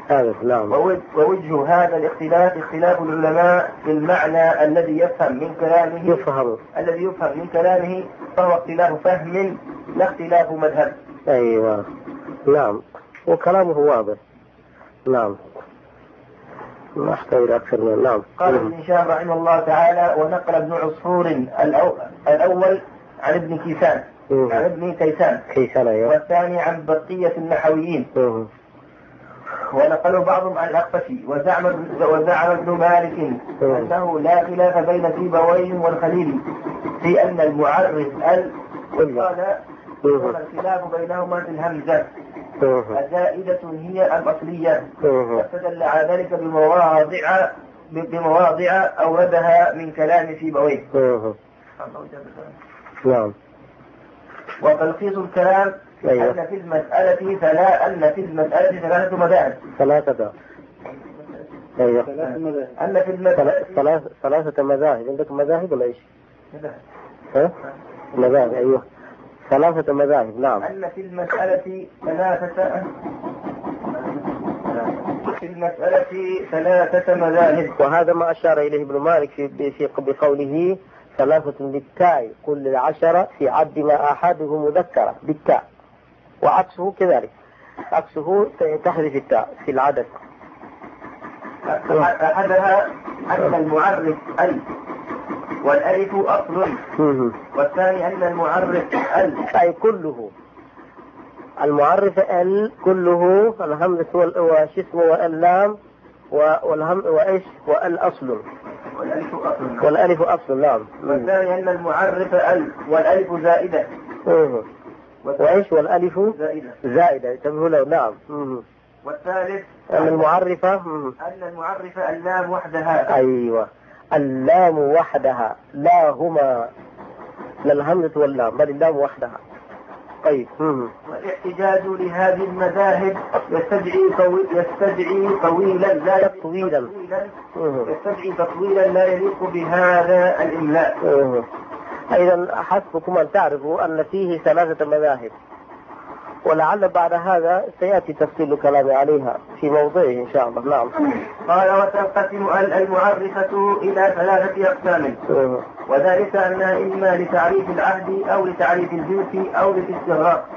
هذا نعم. ووجه هذا الاختلاف اختلاف العلماء في المعنى الذي يفهم من كلامه يفهم الذي يفهم من كلامه، فهو اختلاف فهم لا اختلاف مذهب. أيوة نعم، وكلامه واضح. نعم، ما أحتاج أكثر من نعم. قال ابن هشام رحمه الله تعالى: ونقل ابن عصفور الأول عن ابن كيسان عن ابن كيسان كيسان أيوة. والثاني عن بقية النحويين، مم. ونقلوا بعضهم عن الأخفشي. وزعم وزعم ابن مالك أنه لا خلاف بين سيبويه والخليلي في أن المعرف ال وقال الخلاف بينهما في الهمزة الزائدة هي الأصلية، واستدل على ذلك بمواضع بمواضع أوردها من كلام سيبويه. نعم. وتلخيص الكلام أيوة. أن في المسألة فلا أن في المسألة ثلاثة مذاهب. ثلاثة أيوة. أن في المسألة ثلاثة ثلاثة مذاهب. عندك مذاهب ولا إيش؟ ها؟ مذاهب أيوة. ثلاثة مذاهب. نعم. أن في المسألة ثلاثة في المسألة ثلاثة مذاهب. وهذا ما أشار إليه ابن مالك في في بقوله ثلاثة بالتاء كل العشرة في عد ما أحده مذكرة بالتاء، وعكسه كذلك، عكسه تحذف التاء في العدد. أحدها أن المعرف ال والألف أصل، والثاني أن المعرف ال أي كله، المعرف ال كله الهمزة والشسم واللام والهم وإيش والأصل والألف أصل والألف أصل. نعم. والثاني أن المعرف ال والألف زائدة وإيش والألف زائدة زائدة تنبه له. نعم. والثالث أن المعرفة أن المعرف اللام وحدها. أيوة، اللام وحدها، لا هما لا الهمزة واللام بل اللام وحدها. طيب. والاحتجاج لهذه المذاهب يستدعي طويل يستدعي طويلا لا طويلا يستدعي تطويلا لا يليق بهذا الإملاء. أيضا حسبكم أن تعرفوا أن فيه ثلاثة مذاهب، ولعل بعد هذا سيأتي تفصيل كلامي عليها في موضعه إن شاء الله. نعم. قال: وتنقسم المعرفة إلى ثلاثة أقسام، وذلك أنها إما لتعريف العهد أو لتعريف الجنس أو للاستغراق.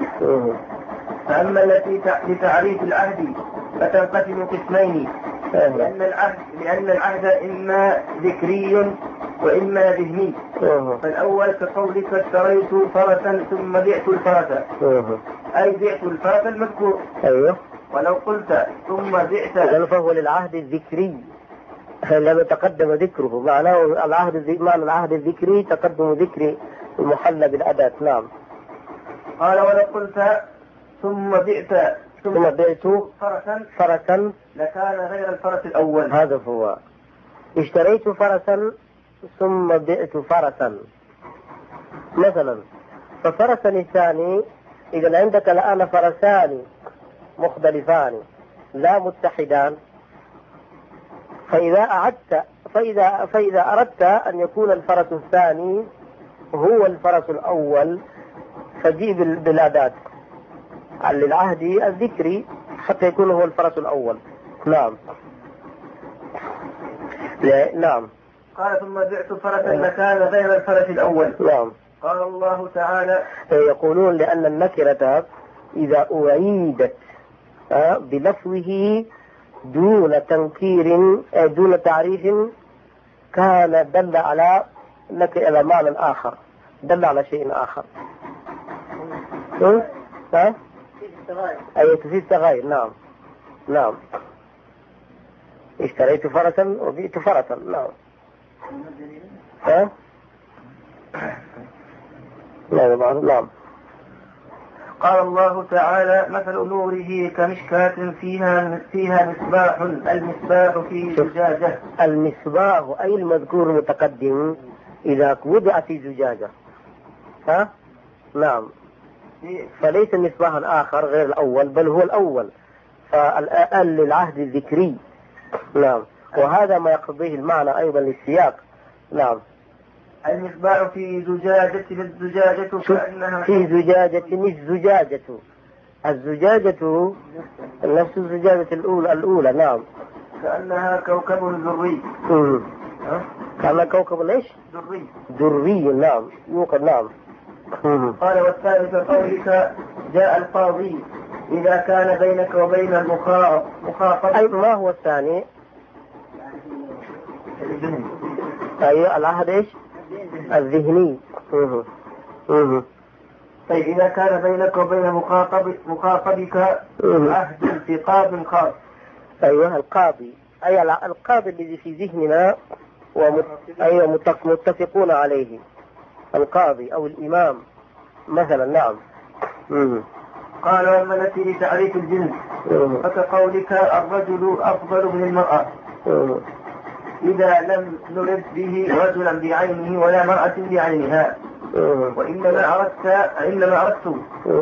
فأما التي لتعريف العهد فتنقسم قسمين، لأن العهد لأن العهد إما ذكري وإما ذهني. فالأول كقولك: اشتريت فرسا ثم بعت الفرس، أي بعت الفرس المذكور. أيوه. ولو قلت ثم بعت فهو للعهد الذكري لما تقدم ذكره، معناه العهد معنى العهد الذكري تقدم ذكر المحلى بالأداة. نعم. قال: ولو قلت ثم بعت ثم بعت فرسا فرسا لكان غير الفرس الأول. هذا هو، اشتريت فرسا ثم بعت فرسا مثلا، ففرسا الثاني إذا عندك الآن فرسان مختلفان لا متحدان، فإذا أعدت فإذا فإذا أردت أن يكون الفرس الثاني هو الفرس الأول فجيب بالأداة للعهد الذكري حتى يكون هو الفرس الأول. نعم. نعم. قال: ثم بعت فرسا لكان غير الفرس الأول. نعم. قال الله تعالى: يقولون لأن النكرة إذا أعيدت بلفظه دون تنكير دون تعريف كان دل على على معنى آخر، دل على شيء آخر. ها؟ أي تفيد تغير. نعم. نعم. اشتريت فرسا وبئت فرسا. نعم. ها؟ نعم. نعم. قال الله تعالى: مثل نوره كمشكاة فيها فيها مصباح، المصباح في زجاجة. المصباح أي المذكور المتقدم إذا وضع في زجاجة. ها؟ نعم. فليس مصباحا آخر غير الأول بل هو الأول، فالآن للعهد الذكري. نعم. وهذا ما يقضيه المعنى أيضا للسياق. نعم. المصباح في زجاجة الزجاجة كأنها في زجاجة الزجاجة الزجاجة نفس الزجاجة الأولى الأولى نعم. كأنها كوكب ذري. كأنها كوكب إيش؟ ذري. ذري نعم يوقد نعم. قال والثالث قولك جاء القاضي إذا كان بينك وبين المخاطب. أي ما هو الثاني؟ الذهني. أيوة العهد إيش؟ الذهني. طيب إذا كان بينك وبين مخاطب مخاطبك عهد انتقاب خاص. أيوة القاضي أي القاضي الذي في ذهننا ومت... أيوة متفقون عليه القاضي أو الإمام مثلا نعم. مم. قال وأما التي لتعريف الجنس فكقولك الرجل أفضل من المرأة مم. إذا لم نرد به رجلا بعينه ولا مرأة بعينها. مم. وإنما أردت إنما أردت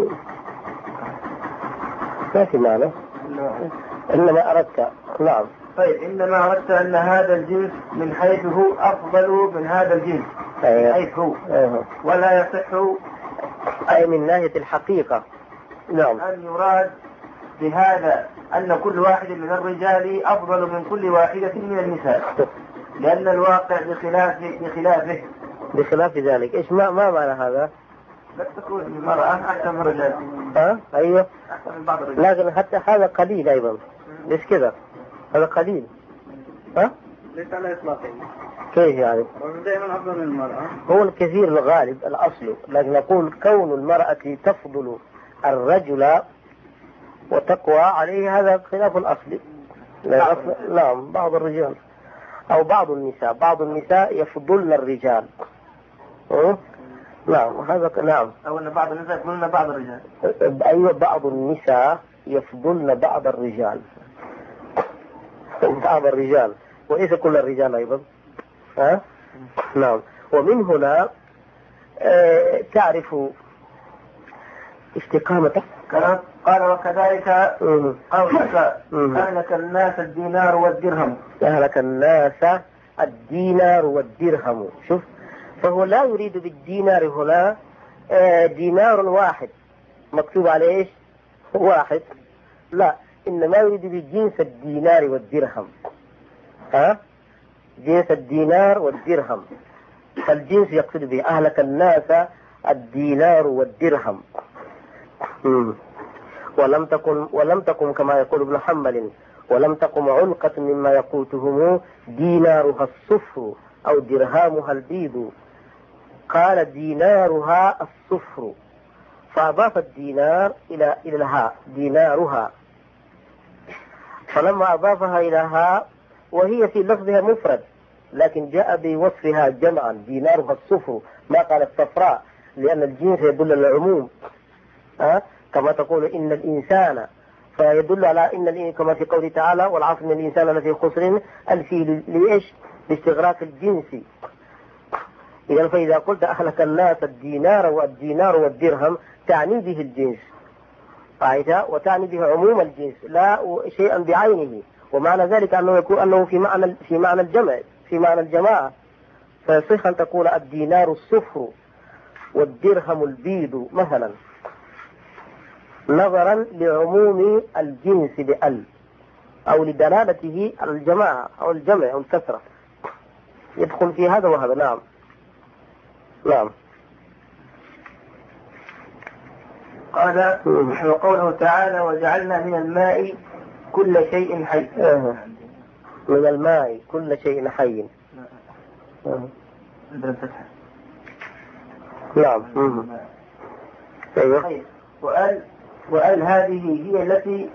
ما في معنى إنما أردت نعم. طيب إنما أردت أن هذا الجنس من حيث هو أفضل من هذا الجنس من حيث هو ولا يصح أي من ناحية الحقيقة نعم أن يراد بهذا أن كل واحد من الرجال أفضل من كل واحدة من النساء لأن الواقع بخلاف بخلافه بخلاف ذلك. إيش ما ما معنى هذا؟ لا تكون المرأة أحسن من الرجال. ها أيوه أحسن من بعض الرجال. لكن حتى هذا قليل أيضا. ليش كذا؟ هذا قليل. ها؟ ليس على إطلاقه. كيف يعني؟ دائما أفضل من المرأة. هو الكثير الغالب الأصل، لكن نقول كون المرأة تفضل الرجل وتقوى عليه هذا خلاف الأصل. نعم بعض الرجال أو بعض النساء بعض النساء يفضلن الرجال. أه؟ نعم هذا نعم. أو أن بعض النساء يفضلن بعض الرجال. أيوة بعض النساء يفضلن بعض الرجال بعض الرجال وليس كل الرجال أيضا. ها؟ نعم. ومن هنا آه تعرف استقامته. قال وكذلك قولك أهلك الناس الدينار والدرهم. أهلك الناس الدينار والدرهم. شوف فهو لا يريد بالدينار هنا آه دينار واحد مكتوب عليه إيش واحد، لا إنما يريد بجنس الدينار والدرهم. ها جنس الدينار والدرهم فالجنس يقصد به أهلك الناس الدينار والدرهم. مم. ولم تكن ولم تكن كما يقول ابن حنبل ولم تقم علقة مما يقوتهم دينارها الصفر أو درهامها البيض، قال دينارها الصفر فأضاف الدينار إلى إلى الهاء دينارها، فلما أضافها إلى هاء وهي في لفظها مفرد لكن جاء بوصفها جمعا دينارها الصفر ما قال الصفراء لأن الجنس يدل على العموم. أه؟ كما تقول إن الإنسان فيدل على إن كما في قوله تعالى والعصر إن الإنسان لفي خسر الفي لإيش لاستغراق الجنس. إذا فإذا قلت أهلك الناس الدينار والدينار والدرهم تعني به الجنس قاعدة وتعني به عموم الجنس لا شيئا بعينه، ومعنى ذلك أنه يكون أنه في معنى في معنى الجمع في معنى الجماعة، فيصح أن تقول الدينار الصفر والدرهم البيض مثلا نظرا لعموم الجنس بأل أو لدلالته على الجماعة أو الجمع أو الكثرة يدخل في هذا وهذا. نعم نعم. قال وقوله تعالى وجعلنا من الماء كل شيء حي. من الماء كل شيء حي. نعم. أيوه. وقال وقال هذه هي التي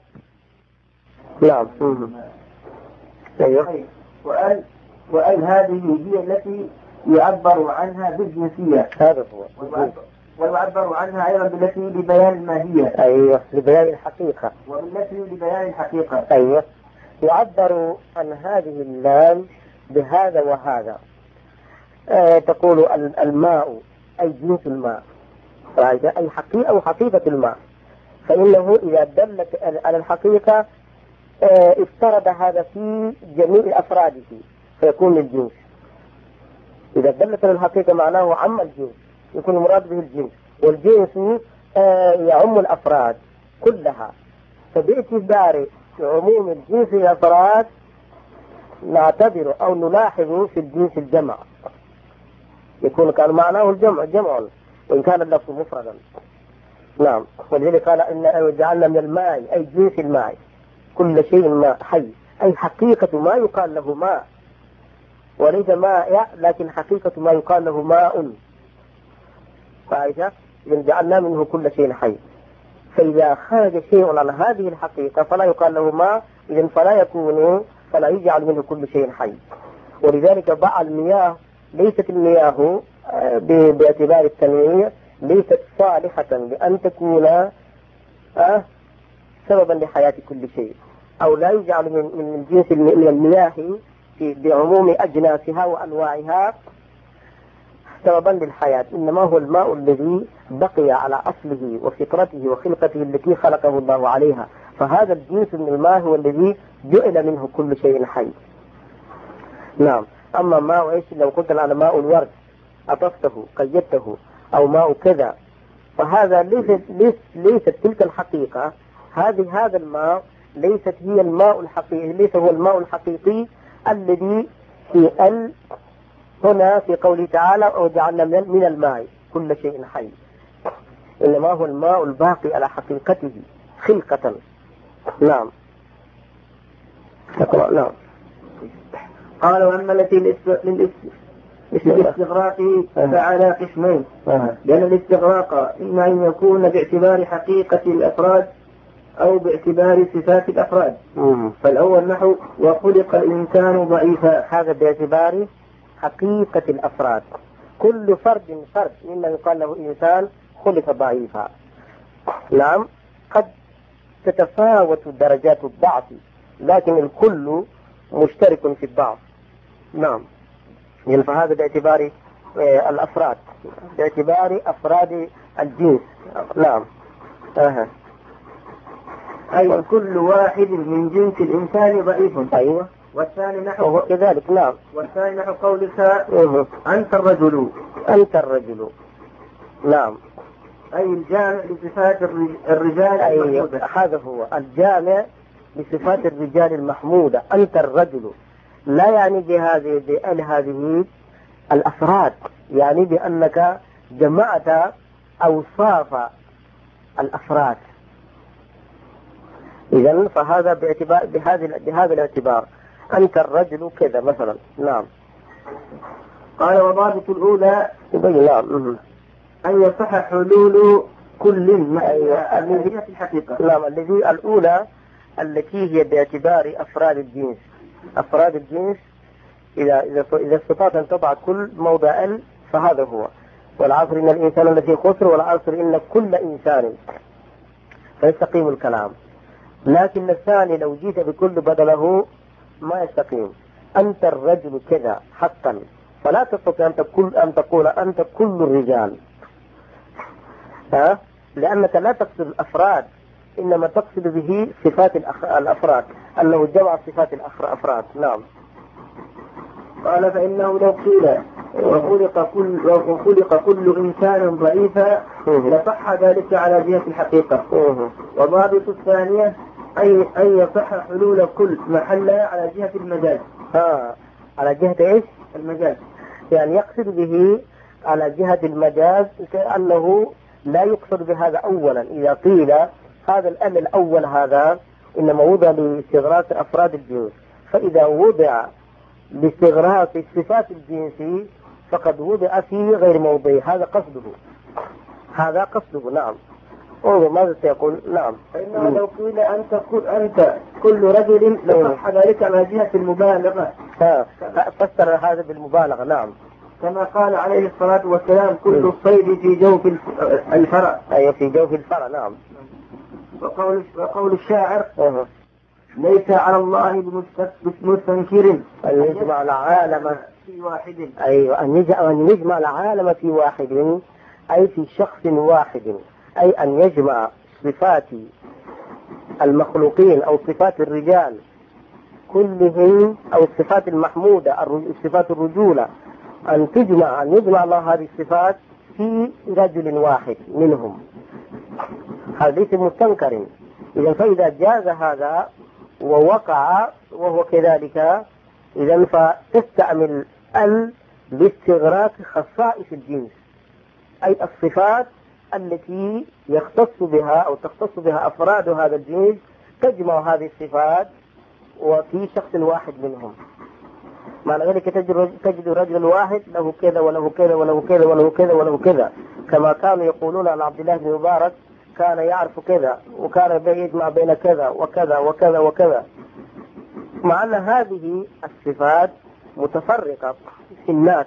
نعم. أيوه. وقال وقال هذه هي التي يعبر عنها بالجنسية. هذا هو. ويعبر عنها أيضا بالتي لبيان الماهية. أيوه لبيان الحقيقة. وبالتي لبيان الحقيقة. أيوه يعبر عن هذه اللام بهذا وهذا. آه تقول الماء أي جنس الماء أي حقيقة أو حقيقة الماء، فإنه إذا دلت على الحقيقة آه افترض هذا في جميع أفراده فيكون الجنس. إذا دلت على الحقيقة معناه عم الجنس يكون المراد به الجنس، والجنس آه يعم الأفراد كلها. فباعتبار عموم الجنس الأفراد نعتبر أو نلاحظ في الجنس الجمع، يكون كان معناه الجمع جمع وإن كان اللفظ مفردا. نعم. ولذلك قال إن جعلنا من الماء أي جنس الماء كل شيء ماء حي، أي حقيقة ما يقال له ماء، وليس ماء لكن حقيقة ما يقال له ماء. فإذا جعلنا منه كل شيء حي، فإذا خرج شيء عن هذه الحقيقة فلا يقال له ماء، إذن فلا يكون فلا يجعل منه كل شيء حي. ولذلك باع المياه ليست المياه باعتبار التنويع ليست صالحة لأن تكون سببا لحياة كل شيء، أو لا يجعل من من جنس من المياه بعموم أجناسها وأنواعها سببا للحياة، إنما هو الماء الذي بقي على أصله وفطرته وخلقته التي خلقه الله عليها. فهذا الجنس من الماء هو الذي جعل منه كل شيء حي. نعم. أما ماء إيش لو قلت على ماء الورد أطفته قيدته أو ماء كذا، فهذا ليست ليست, ليست تلك الحقيقة. هذه هذا الماء ليست هي الماء الحقيقي، ليس هو الماء الحقيقي الذي في ال هنا في قوله تعالى وجعلنا من الماء كل شيء حي، إنما هو الماء الباقي على حقيقته خلقة. نعم. نعم. قال وأما التي للاستغراق فعلى قسمين، لأن الاستغراق إما أن يكون باعتبار حقيقة الأفراد أو باعتبار صفات الأفراد. فالأول نحو وخلق الإنسان ضعيفا، هذا باعتبار حقيقة الأفراد، كل فرد فرد مما يقال له إنسان خلق ضعيفا. نعم. قد تتفاوت درجات الضعف لكن الكل مشترك في الضعف. نعم. فهذا باعتبار الأفراد، باعتبار أفراد الجنس. نعم. أه. أي كل واحد من جنس الإنسان ضعيف. أيوة. والثاني نحو كذلك. نعم. والثاني نحو قولك أنت الرجل. أنت الرجل. نعم. أي الجامع لصفات الرجال المحمودة. هذا هو الجامع لصفات الرجال المحمودة. أنت الرجل لا يعني بهذه هذه الأفراد، يعني بأنك جمعت أوصاف الأفراد. إذن فهذا باعتبار بهذا بهذا الاعتبار أنت الرجل كذا مثلا. نعم. قال وضابط الأولى نعم أن يصح حلول كل مع الذي في الحقيقة. نعم. الذي الأولى التي هي باعتبار أفراد الجنس. أفراد الجنس إذا إذا إذا استطعت أن تضع كل موضع ال فهذا هو. والعصر إن الإنسان الذي خسر، والعصر إن كل إنسان، فيستقيم الكلام. لكن الثاني لو جيت بكل بدله ما يستقيم. أنت الرجل كذا حقا، فلا تستطيع أن تقول أن تقول أنت كل الرجال، ها؟ لأنك لا تقصد الأفراد، إنما تقصد به صفات الأفراد، أنه جمع صفات الأفراد. نعم. قال فإنه لو قيل وخلق كل وخلق كل إنسان ضعيفا لصح ذلك على جهة الحقيقة. وضابط الثانية أي أن يصح حلول كل محل على جهة المجاز. ها على جهة إيش؟ المجاز. يعني يقصد به على جهة المجاز، كأنه لا يقصد بهذا أولا. إذا قيل هذا الأمر الأول هذا إنما وضع لاستغراق أفراد الجنس، فإذا وضع لاستغراق صفات الجنس فقد وضع في غير موضعه. هذا قصده، هذا قصده. نعم. انظر ماذا سيقول. نعم. فإنه لو قيل أنت كل أنت كل رجل لصح ذلك على جهة المبالغة. ها فسر هذا بالمبالغة. نعم. كما قال عليه الصلاة والسلام كل الصيد في جوف الفرع. أي في جوف الفرع. نعم. وقول وقول الشاعر أه. ليس على الله بمستنكر أن يجمع العالم في واحد. أيوة أن يجمع العالم في واحد، أي في شخص واحد، أي أن يجمع صفات المخلوقين أو صفات الرجال كلهم، أو الصفات المحمودة صفات الرجولة، أن تجمع أن يجمع الله هذه الصفات في رجل واحد منهم. هذا ليس مستنكر. إذا فإذا جاز هذا ووقع وهو كذلك، إذا فتستعمل ال لاستغراق خصائص الجنس، أي الصفات التي يختص بها أو تختص بها أفراد هذا الجنس، تجمع هذه الصفات وفي شخص واحد منهم. معنى ذلك تجد رجل واحد له كذا وله كذا وله كذا وله كذا وله كذا، كما كانوا يقولون عن عبد الله بن مبارك كان يعرف كذا وكان يجمع بين كذا وكذا وكذا وكذا، مع أن هذه الصفات متفرقة في الناس،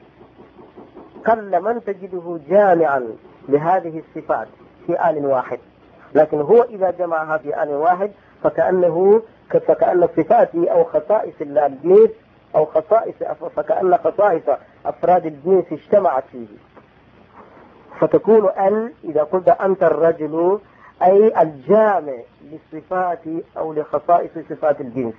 قل من تجده جامعا لهذه الصفات في آن واحد، لكن هو إذا جمعها في آن واحد فكأنه فكأن صفات أو خصائص الجنس أو خصائص فكأن خصائص أفراد الجنس اجتمعت فيه، فتكون ال إذا قلت أنت الرجل أي الجامع للصفات أو لخصائص صفات الجنس،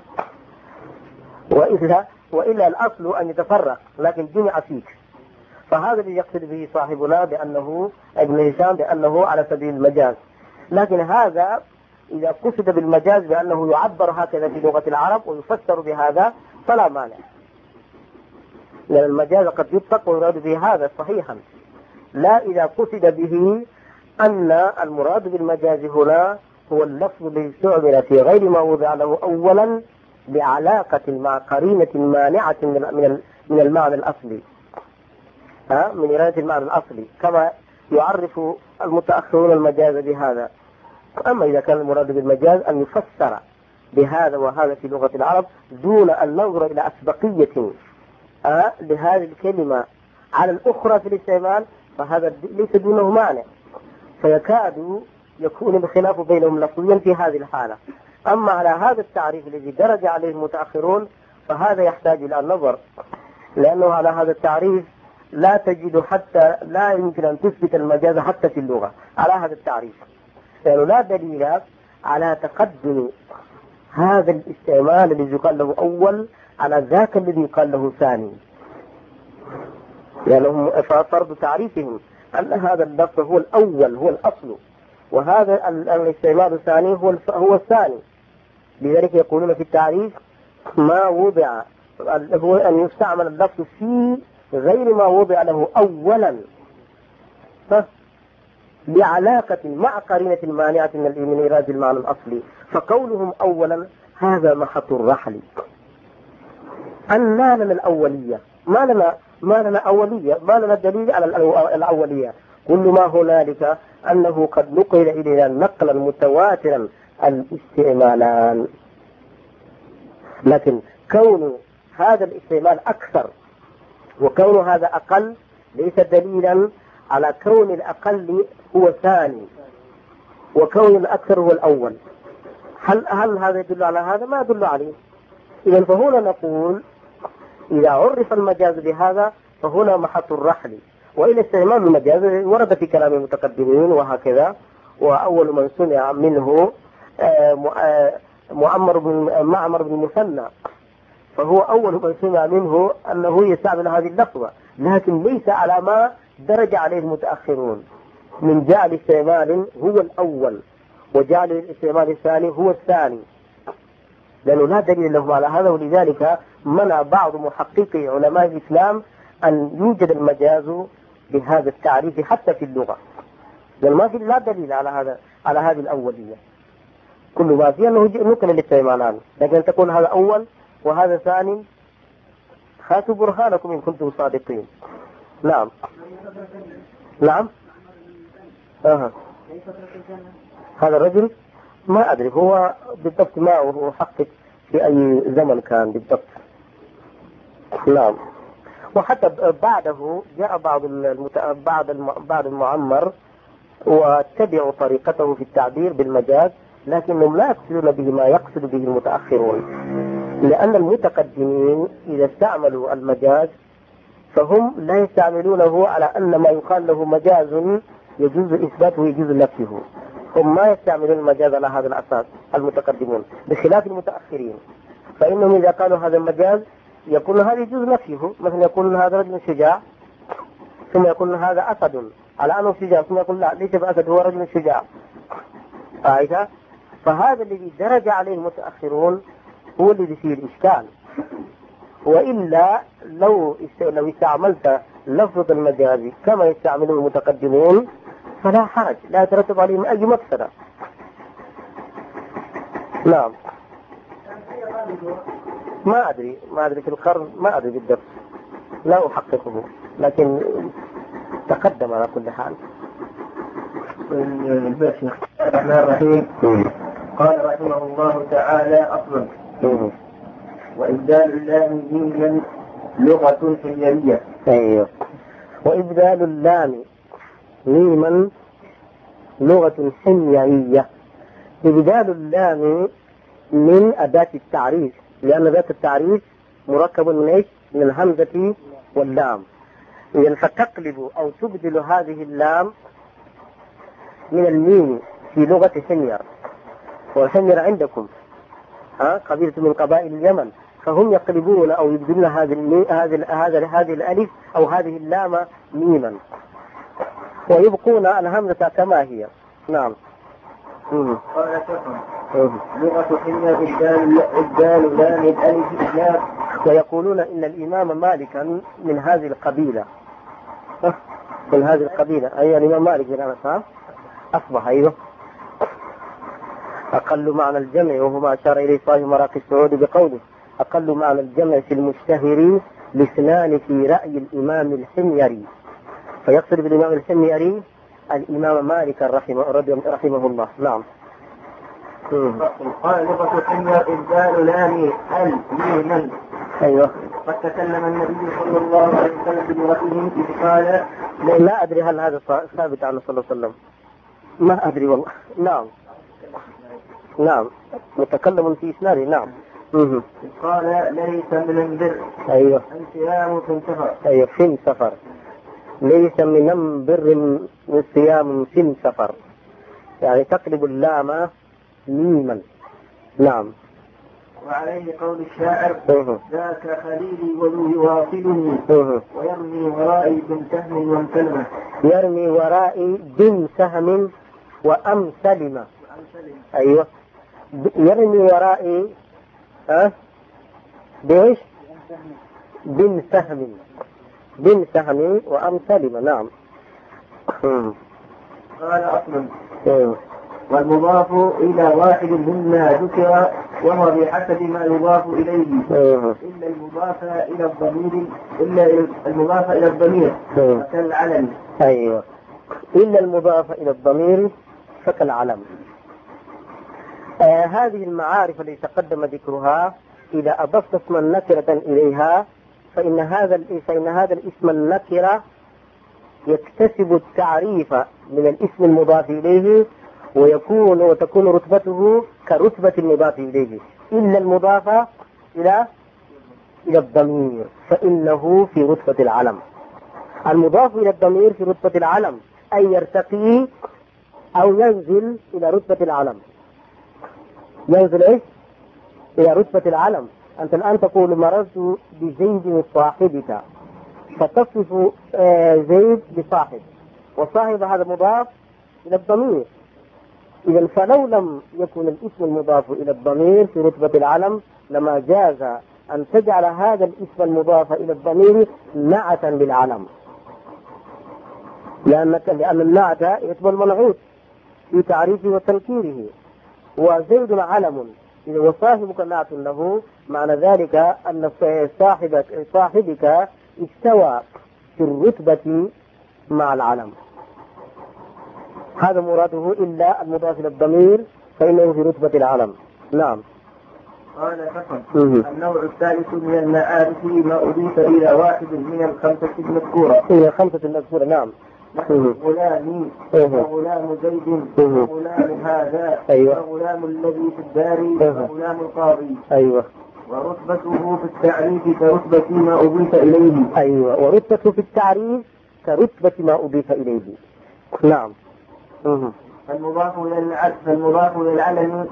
وإلا وإلا الأصل أن يتفرق لكن جمع فيك. فهذا الذي يقصد به صاحبنا بأنه ابن هشام بأنه على سبيل المجاز، لكن هذا إذا قصد بالمجاز بأنه يعبر هكذا في لغة العرب ويفسر بهذا فلا مانع، لأن المجاز قد يطلق ويراد به هذا صحيحا، لا إذا قصد به أن المراد بالمجاز هنا هو اللفظ الذي استعمل في غير ما وضع له أولا بعلاقة مع قرينة مانعة من من المعنى الأصلي، ها من إرادة المعنى الأصلي، كما يعرف المتأخرون المجاز بهذا. أما إذا كان المراد بالمجاز أن يفسر بهذا وهذا في لغة العرب دون أن ننظر إلى أسبقية أه لهذه الكلمة على الأخرى في الاستعمال، فهذا ليس دونه معنى، فيكاد يكون الخلاف بينهم لفظيا في هذه الحالة. أما على هذا التعريف الذي درج عليه المتأخرون فهذا يحتاج إلى النظر، لأنه على هذا التعريف لا تجد حتى لا يمكن أن تثبت المجاز حتى في اللغة على هذا التعريف، لأنه لا دليل على تقدم هذا الاستعمال الذي يقال له أول على ذاك الذي يقال له ثاني، لأنهم يعني فرض تعريفهم أن هذا اللفظ هو الأول هو الأصل، وهذا الاستعمال الثاني هو هو الثاني. لذلك يقولون في التعريف ما وضع هو أن يستعمل اللفظ في غير ما وضع له أولا بعلاقة مع قرينة مانعة من إيراد المعنى الأصلي، فقولهم أولا هذا محط الرحل، أن ما لنا الأولية، ما لنا ما لنا أولية، ما لنا دليل على الأولية، كل ما هنالك أنه قد نقل إلينا نقلا متواترا الاستعمالان، لكن كون هذا الاستعمال أكثر وكون هذا أقل ليس دليلا على كون الأقل هو ثاني وكون الأكثر هو الأول. هل هل هذا يدل على هذا؟ ما يدل عليه. إذا فهنا نقول إذا عرف المجاز بهذا فهنا محط الرحل، وإلى استعمال المجاز ورد في كلام المتقدمين وهكذا، وأول من سمع منه معمر بن معمر بن مثنى، فهو أول من سمع منه أنه يستعمل هذه اللفظة، لكن ليس على ما درج عليه المتأخرون من جعل استعمال هو الأول وجعل الاستعمال الثاني هو الثاني، لأنه لا دليل لهم على هذا. ولذلك منع بعض محققي علماء الإسلام أن يوجد المجاز بهذا التعريف حتى في اللغة، لأن ما في لا دليل على هذا على هذه الأولية، كل ما فيه أنه نقل الاستعمالان، لكن تكون هذا أول وهذا ثاني، هاتوا برهانكم إن كنتم صادقين. نعم نعم آه. هذا الرجل ما أدري هو بالضبط ما هو حقق في أي زمن كان بالضبط. نعم. وحتى بعده جاء بعض المت... بعض الم... بعض المعمر واتبعوا طريقته في التعبير بالمجاز، لكنهم لا يقصدون به ما يقصد به المتأخرون، لأن المتقدمين إذا استعملوا المجاز فهم لا يستعملونه على أن ما يقال له مجاز يجوز إثباته ويجوز نفيه، هم ما يستعملون المجاز على هذا الأساس المتقدمون، بخلاف المتأخرين، فإنهم إذا قالوا هذا المجاز يقولون هذا يجوز نفيه، مثلا يقولون هذا رجل شجاع ثم يقولون هذا أسد على أنه شجاع، ثم يقول لا ليس بأسد هو رجل شجاع، عائشة. فهذا الذي درج عليه المتأخرون هو الذي فيه الإشكال. وإلا لو لو استعملت لفظ المجازي كما يستعمله المتقدمون فلا حرج، لا يترتب عليهم أي مفسدة. نعم. ما أدري ما أدري في القرن، ما أدري بالضبط، لا أحققه، لكن تقدم على كل حال. بسم الله الرحمن الرحيم. قال رحمه الله تعالى: أصلا وإبدال اللام ميما لغة حميرية. أيوه. وإبدال اللام ميما لغة حميرية. إبدال اللام من أداة التعريف، لأن أداة التعريف مركب من إيش؟ من الهمزة واللام. إذا فتقلب أو تبدل هذه اللام من الميم في لغة حمير، والحمير عندكم ها قبيلة من قبائل اليمن، فهم يقلبون أو يبدلون هذه هذه هذه هذه الألف أو هذه اللام ميما، ويبقون الهمزة كما هي. نعم. قال شكرا لغة حمير إبدال إبدال لام الألف لام. ويقولون إن الإمام مالكا من هذه القبيلة، من هذه القبيلة، أي الإمام مالك بن أنس أصبح أيوه أقل معنى الجمع، وهو ما أشار إليه صاحب مراقي السعود بقوله: أقل معنى الجمع في المشتهر لاثنان في رأي الإمام الحميري. فيقصد بالإمام الحميري الإمام مالك رحمه, رحمه الله. نعم. قال لغة حمير إبدال لام ال ميما. أيوه. قد تكلم النبي صلى الله عليه وسلم بلغته إذ قال: لا أدري هل هذا ثابت عنه صلى الله عليه وسلم، ما أدري والله. نعم نعم متكلم في إسناده. نعم. قال: ليس من البر. أيوه. الصيام في سفر. أيوه في سفر. ليس من بر الصيام في سفر، يعني تقلب اللام ميما. نعم. وعليه قول الشاعر: ذاك خليلي وذو يواصلني ويرمي ورائي بسهم وامسلمة. يرمي ورائي بسهم وأمسلمة. أيوه. يرمي ورائي ها بإيش؟ بن سهم، بن سهم وأمسلمة. نعم. قال أصلا: والمضاف إلى واحد مما ذكر وهو بحسب ما يضاف إليه إلا المضاف إلى الضمير إلا المضاف إلى الضمير فكالعلم. أيوه. إلا المضاف إلى الضمير فكالعلم. آه هذه المعارف التي تقدم ذكرها إذا أضفت اسما نكرة إليها فإن هذا فإن هذا الاسم النكرة يكتسب التعريف من الاسم المضاف إليه، ويكون وتكون رتبته كرتبة المضاف إليه، إلا المضاف إلى إلى الضمير فإنه في رتبة العلم. المضاف إلى الضمير في رتبة العلم، أي يرتقي أو ينزل إلى رتبة العلم. ينزل إيش؟ إلى رتبة العلم. أنت الآن تقول: مررت بزيد صاحبك، فتصف زيد بصاحب، وصاحب هذا مضاف إلى الضمير. إذا فلو لم يكن الاسم المضاف إلى الضمير في رتبة العلم لما جاز أن تجعل هذا الاسم المضاف إلى الضمير نعتا للعلم، لأن لأن النعت يتبع المنعوت في تعريفه وتنكيره، وزيد علم إذا وصاحبك نعت له، معنى ذلك أن صاحبك صاحبك استوى في الرتبة مع العلم. هذا مراده إلا المضاف إلى الضمير فإنه في رتبة العلم. نعم. قال فقط النوع الثالث من المعارف ما أضيف إلى واحد من الخمسة المذكورة. إلى الخمسة المذكورة. نعم. غلامي وغلام زيد وغلام هذا وغلام الذي في الدار وغلام القاضي. أيوة. ورتبته في التعريف كرتبة ما أضيف إليه. أيوة. ورتبته في التعريف كرتبة ما أضيف إليه. نعم. المضاف إلى العلم المضاف إلى العلم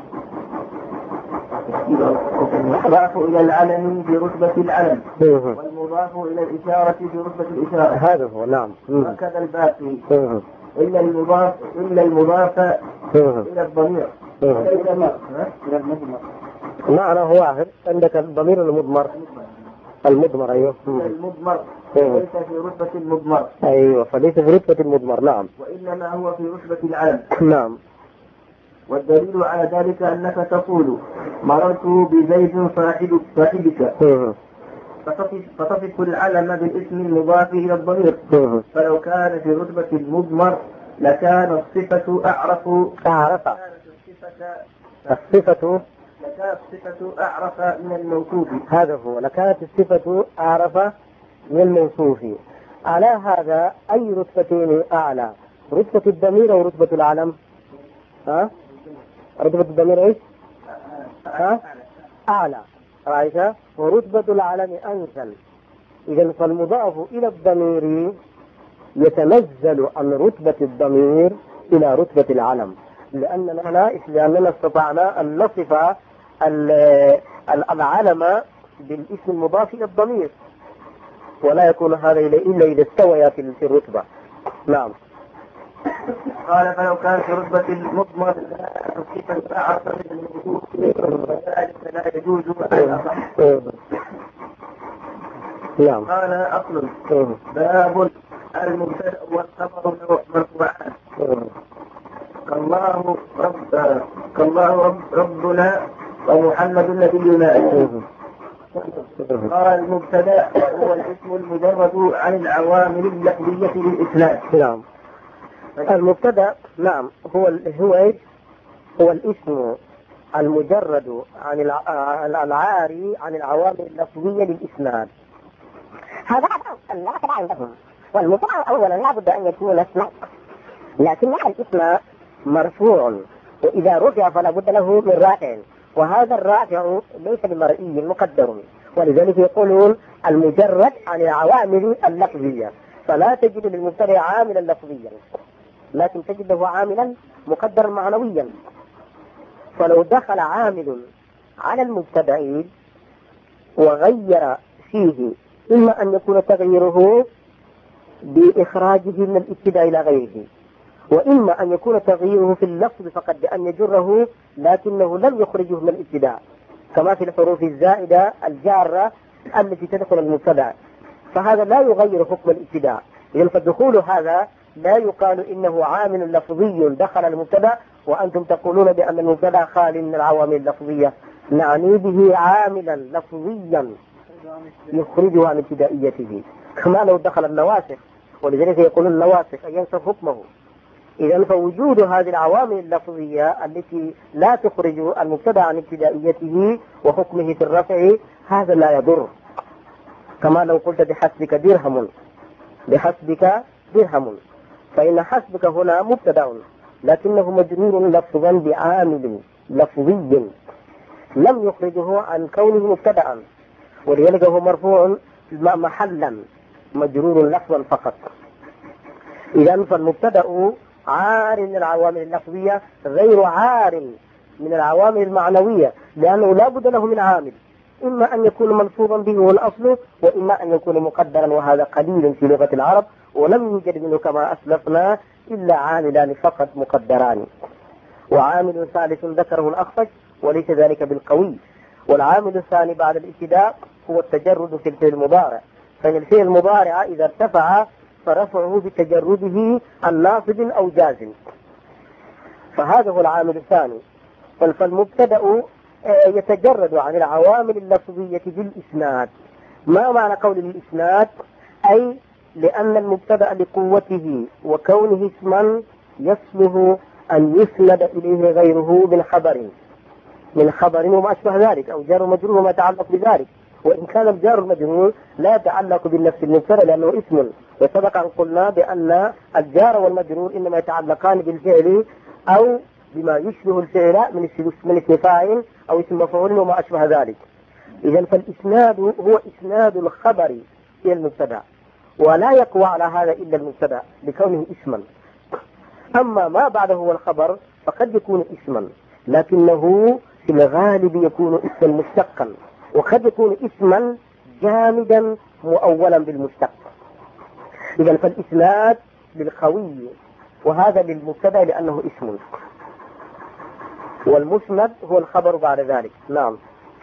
المضاف إلى العلم في رتبة العلم، والمضاف إلى الإشارة في رتبة الإشارة. هذا هو. نعم. وكذا الباقي. إلا المضاف إلا المضاف إلى الضمير إلى المضمر. معنى هو واحد. عندك الضمير المضمر المضمر أيوه المضمر ليس في رتبة المضمر. أيوه فليس في رتبة المضمر. نعم. وإنما هو في رتبة العلم. نعم. والدليل على ذلك أنك تقول مررت بزيد صاحب صاحبك فتصف, فتصف العلم بالاسم المضاف إلى الضمير. فلو كان في رتبة المضمر لكان الصفة أعرف أعرف الصفة لكانت الصفة أعرف من الموصوف. هذا هو. لكانت الصفة أعرف من الموصوف. على هذا أي رتبتين أعلى؟ رتبة الضمير أو رتبة العلم؟ ها؟ رتبة الضمير إيش؟ ها؟ أعلى. رأيت؟ ورتبة العلم أنزل. إذن فالمضاف إلى الضمير يتنزل عن رتبة الضمير إلى رتبة العلم، لأننا لأننا استطعنا أن نصف العلم بالاسم المضاف إلى الضمير، ولا يكون هذا إلا إذا استوى في الرتبة. نعم. قال فلو كان في رتبة المضمر الصفة أعرف من الوجود فذلك لا يجوز أن أصح. نعم. قال أصل باب المبتدأ والخبر مرفوعان كالله رب كالله رب ربنا ومحمد نبينا. قال المبتدأ هو الاسم المجرد عن العوامل اللفظية للإسلام. نعم. المبتدأ نعم هو هو ايش؟ هو الاسم المجرد عن العاري عن العوامل اللفظية للإسناد. هذا المبتدأ عندهم. والمبتدأ أولا لا بد أن يكون اسما، لكن الاسم مرفوع، وإذا رفع فلا بد له من رافع، وهذا الرافع ليس بمرئي مقدر، ولذلك يقولون المجرد عن العوامل اللفظية، فلا تجد للمبتدأ عاملا لفظيا لكن تجد له عاملا مقدرا معنويا. فلو دخل عامل على المبتدأ وغير فيه، إما أن يكون تغييره بإخراجه من الابتداء إلى غيره، وإما أن يكون تغييره في اللفظ فقط بأن يجره لكنه لم يخرجه من الابتداء، كما في الحروف الزائدة الجارة التي تدخل المبتدأ، فهذا لا يغير حكم الابتداء. إذن فالدخول هذا لا يقال إنه عامل لفظي دخل المبتدأ وأنتم تقولون بأن المبتدأ خالي من العوامل اللفظية. نعني به عاملا لفظيا يخرجه عن ابتدائيته، كما لو دخل النواسخ، ولذلك يقولون النواسخ أن ينسخ حكمه. إذن فوجود هذه العوامل اللفظية التي لا تخرج المبتدأ عن ابتدائيته وحكمه في الرفع هذا لا يضر، كما لو قلت بحسبك درهم بحسبك درهم، فإن حسبك هنا مبتدأ لكنه مجرور لفظا بعامل لفظي لم يخرجه عن كونه مبتدأ، ولذلك هو مرفوع محلا مجرور لفظا فقط. إذن فالمبتدأ عار من العوامل اللفظية غير عار من العوامل المعنوية، لأنه لا بد له من عامل، إما أن يكون ملفوظا به هو الأصل، وإما أن يكون مقدرا، وهذا قليل في لغة العرب، ولم يوجد منه كما أسلفنا إلا عاملان فقط مقدران. وعامل ثالث ذكره الأخفش وليس ذلك بالقوي. والعامل الثاني بعد الابتداء هو التجرد في الفعل المضارع، فإن الفعل المضارع إذا ارتفع فرفعه بتجرده الناصب أو جازم، فهذا هو العامل الثاني. فالمبتدأ يتجرد عن العوامل اللفظية بالإسناد. ما معنى قول الإسناد؟ أي لأن المبتدأ لقوته وكونه اسما يصله أن يسند إليه غيره من خبر من خبر وما أشبه ذلك، أو جار مجرور وما يتعلق بذلك، وإن كان الجار المجرور لا يتعلق بالنفس المبتدأ لأنه اسم، وسبق أن قلنا بأن الجار والمجرور إنما يتعلقان بالفعل أو بما يشبه الفعل من من اسم فاعل أو اسم مفعول وما أشبه ذلك. إذن فالإسناد هو إسناد الخبر إلى المبتدأ، ولا يقوى على هذا إلا المبتدأ لكونه اسما. أما ما بعده هو الخبر فقد يكون اسما، لكنه في الغالب يكون اسما مشتقا، وقد يكون اسما جامدا مؤولا بالمشتق. إذن فالإسناد للقوي وهذا للمبتدا لأنه اسم، والمسند هو الخبر بعد ذلك. نعم.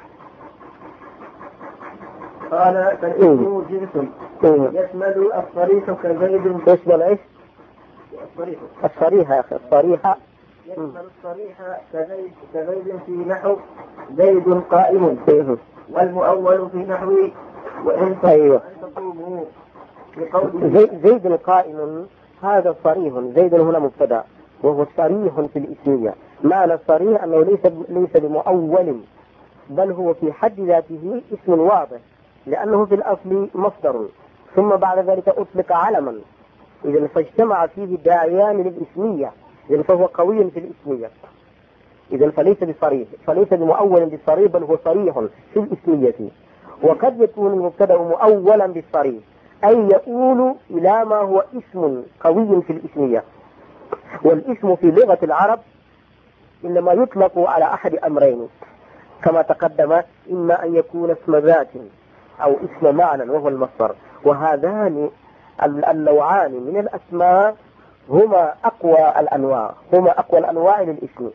قال فالاسم جنس يشمل الصريح كزيد. يشمل ايش؟ الصريح. الصريح يا اخي، الصريح يشمل الصريح كزيد كزيد في نحو زيد قائم، والمؤول في نحو وإن أيوة. تقوموا زيد, زيد قائم، هذا صريح. زيد هنا مبتدا وهو صريح في الاسمية. معنى الصريح أنه ليس ليس بمؤول، بل هو في حد ذاته اسم واضح، لأنه في الأصل مصدر ثم بعد ذلك أطلق علما. إذا فاجتمع فيه داعيان للإسمية، إذا فهو قوي في الإسمية. إذا فليس بصريح، فليس بمؤول بالصريح، بل هو صريح في الإسمية. وقد يكون المبتدأ مؤولا بالصريح، أي يؤول إلى ما هو اسم قوي في الإسمية. والاسم في لغة العرب إنما يطلق على أحد أمرين كما تقدم، إما أن يكون اسم ذات أو اسم معنى وهو المصدر، وهذان النوعان من الأسماء هما أقوى الأنواع هما أقوى الأنواع للاسم.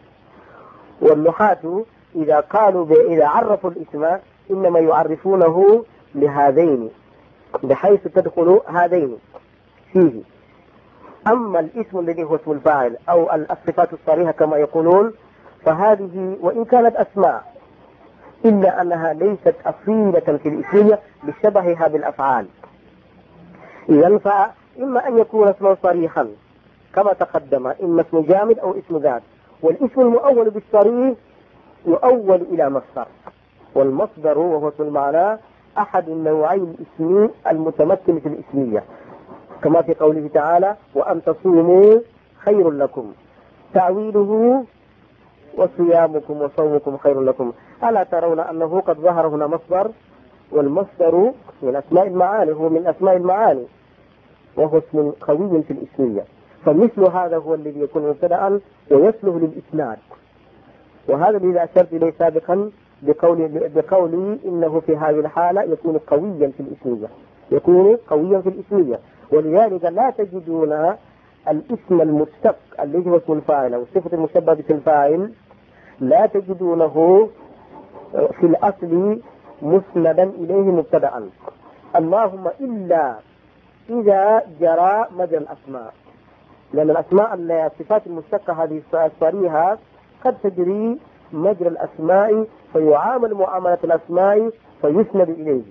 والنحاة إذا قالوا إذا عرفوا الاسم إنما يعرفونه لهذين بحيث تدخل هذين فيه. أما الاسم الذي هو اسم الفاعل أو الصفات الصريحة كما يقولون، فهذه وإن كانت أسماء إلا أنها ليست أصيلة في الإسمية لشبهها بالأفعال. إذن فإما أن يكون اسما صريحا كما تقدم، إما اسم جامد أو اسم ذات. والاسم المؤول بالصريح يؤول إلى مصدر، والمصدر وهو اسم المعنى أحد النوعي الاسمي المتمثل في الإسمية، كما في قوله تعالى وأن تصوموا خير لكم، تعويله وصيامكم وصومكم خير لكم. ألا ترون أنه قد ظهر هنا مصدر، والمصدر من أسماء المعاني، هو من أسماء المعاني وهو اسم قوي في الإسمية. فمثل هذا هو الذي يكون مبتدأ ويصلح للإسناد. وهذا الذي أشرت إليه سابقا بقولي, بقولي إنه في هذه الحالة يكون قويا في الإسمية، يكون قويا في الإسمية. ولذلك لا تجدون الاسم المشتق الذي هو اسم الفاعل أو الصفة المشبهة باسم الفاعل لا تجدونه في الأصل مسندا إليه مبتدأ، اللهم إلا إذا جرى مجرى الأسماء، لأن الأسماء الصفات المشتقة هذه الصريحة قد تجري مجرى الأسماء فيعامل معاملة الأسماء فيسند إليه.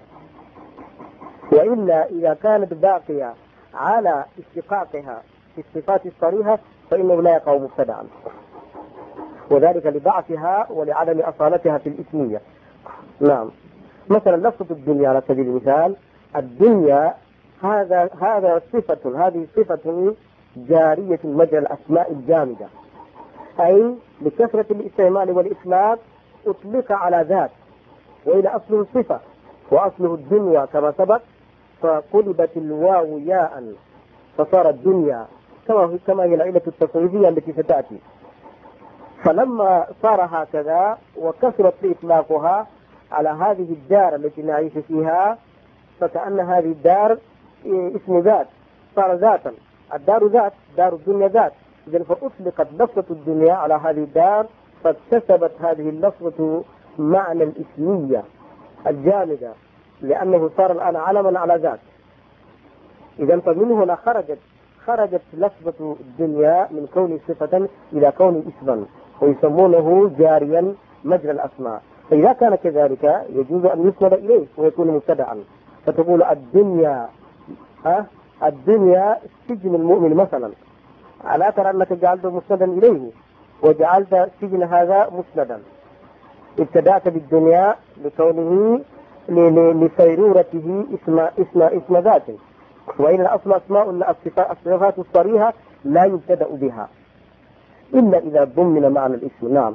وإلا إذا كانت باقية على اشتقاقها في الصفات الصريحة فإنه لا يقع مبتدأ، وذلك لضعفها ولعدم أصالتها في الإسمية. نعم. مثلا لفظة الدنيا على سبيل المثال، الدنيا هذا هذا صفة هذه صفة جارية مجرى الأسماء الجامدة، أي بكثرة الاستعمال والإطلاق أطلق على ذات، وإلى أصله صفة وأصله الدنيا كما سبق، فقلبت الواو ياء فصار الدنيا كما كما هي العلة التصريفية التي ستأتي. فلما صار هكذا وكثرت إطلاقها على هذه الدار التي نعيش فيها، فكأن هذه الدار اسم ذات، صار ذاتا، الدار ذات، دار الدنيا ذات. إذن فأطلقت لفظة الدنيا على هذه الدار، فاكتسبت هذه اللفظة معنى الإسمية الجامدة، لأنه صار الآن علما على ذات. إذن فمن هنا خرجت خرجت لفظة الدنيا من كون صفة إلى كون اسما، ويسمونه جاريا مجرى الأسماء. فإذا كان كذلك يجوز أن يسند إليه ويكون مبتدعا، فتقول الدنيا ها الدنيا سجن المؤمن مثلا، ألا ترى أنك جعلته مسندا إليه وجعلت سجن هذا مسندا، ابتدأت بالدنيا لكونه لسيرورته اسم اسم اسم ذات، وإن الأصل أسماء الصفات الصريحة لا يبتدأ بها إلا إذا ضمن معنى الاسم. نعم.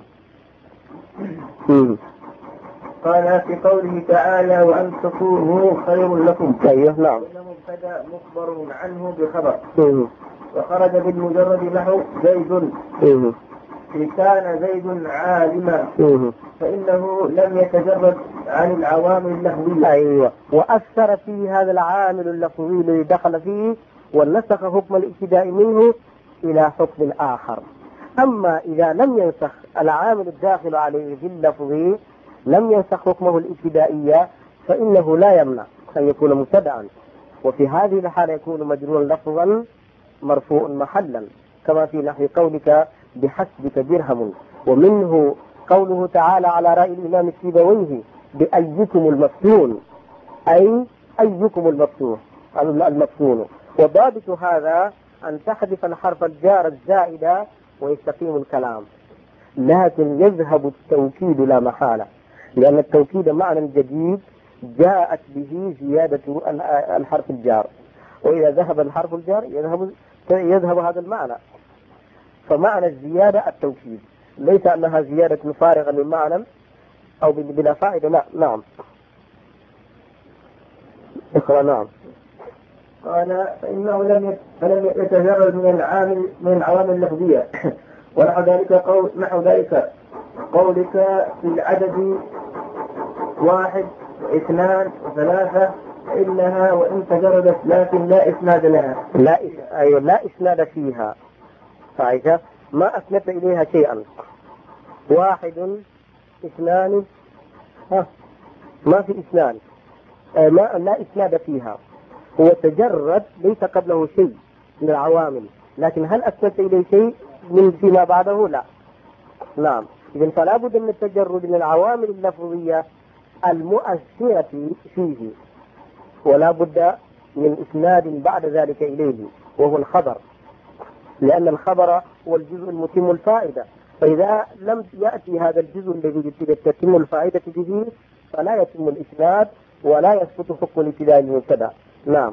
قال في قوله تعالى وأن تصوموا خير لكم. أيوه. نعم. مبتدأ مخبر عنه بخبر، وخرج بالمجرد نحو زيد، إن كان زيد عالما فإنه لم يتجرد عن العوامل اللفظية. أيوة. وأثر في هذا العامل اللفظي الذي دخل فيه ونسخ حكم الابتداء منه إلى حكم آخر. أما إذا لم ينسخ العامل الداخل عليه في اللفظ لم ينسخ حكمه الابتدائية فإنه لا يمنع أن يكون مبتدعا، وفي هذه الحالة يكون مجرورا لفظا مرفوع محلا، كما في نحو قولك بحسبك درهم. ومنه قوله تعالى على رأي الإمام السيبويه بأيكم المفتون، أي أيكم المفتون المفتون. وضابط هذا أن تحذف الحرف الجار الزائد ويستقيم الكلام، لكن يذهب التوكيد لا محالة، لأن التوكيد معنى جديد جاءت به زيادة الحرف الجار، وإذا ذهب الحرف الجار يذهب يذهب هذا المعنى. فمعنى الزيادة التوكيد، ليس أنها زيادة فارغة من معنى أو بلا فائدة، لا. نعم اقرأ. نعم. قال فإنه لم فلم يتجرد من العامل من العوامل اللفظية ونحو ذلك قول نحو ذلك قولك في العدد واحد واثنان وثلاثة إنها وإن تجردت لكن لا إسناد لها. لا أيوة لا إسناد فيها، فعيشة ما أسندت إليها شيئا. واحد اثنان ها ما في إسناد، آه ما لا إسناد فيها، هو تجرد ليس قبله شيء من العوامل، لكن هل أسندت إليه شيء من فيما بعده؟ لا. نعم. إذن فلا بد من التجرد من العوامل اللفظية المؤثرة فيه، ولا بد من إسناد بعد ذلك إليه وهو الخبر، لأن الخبر هو الجزء المتم الفائدة، فإذا لم يأتي هذا الجزء الذي تتم الفائدة به فلا يتم الإسناد ولا يثبت حكم الابتداء المبتدأ. نعم.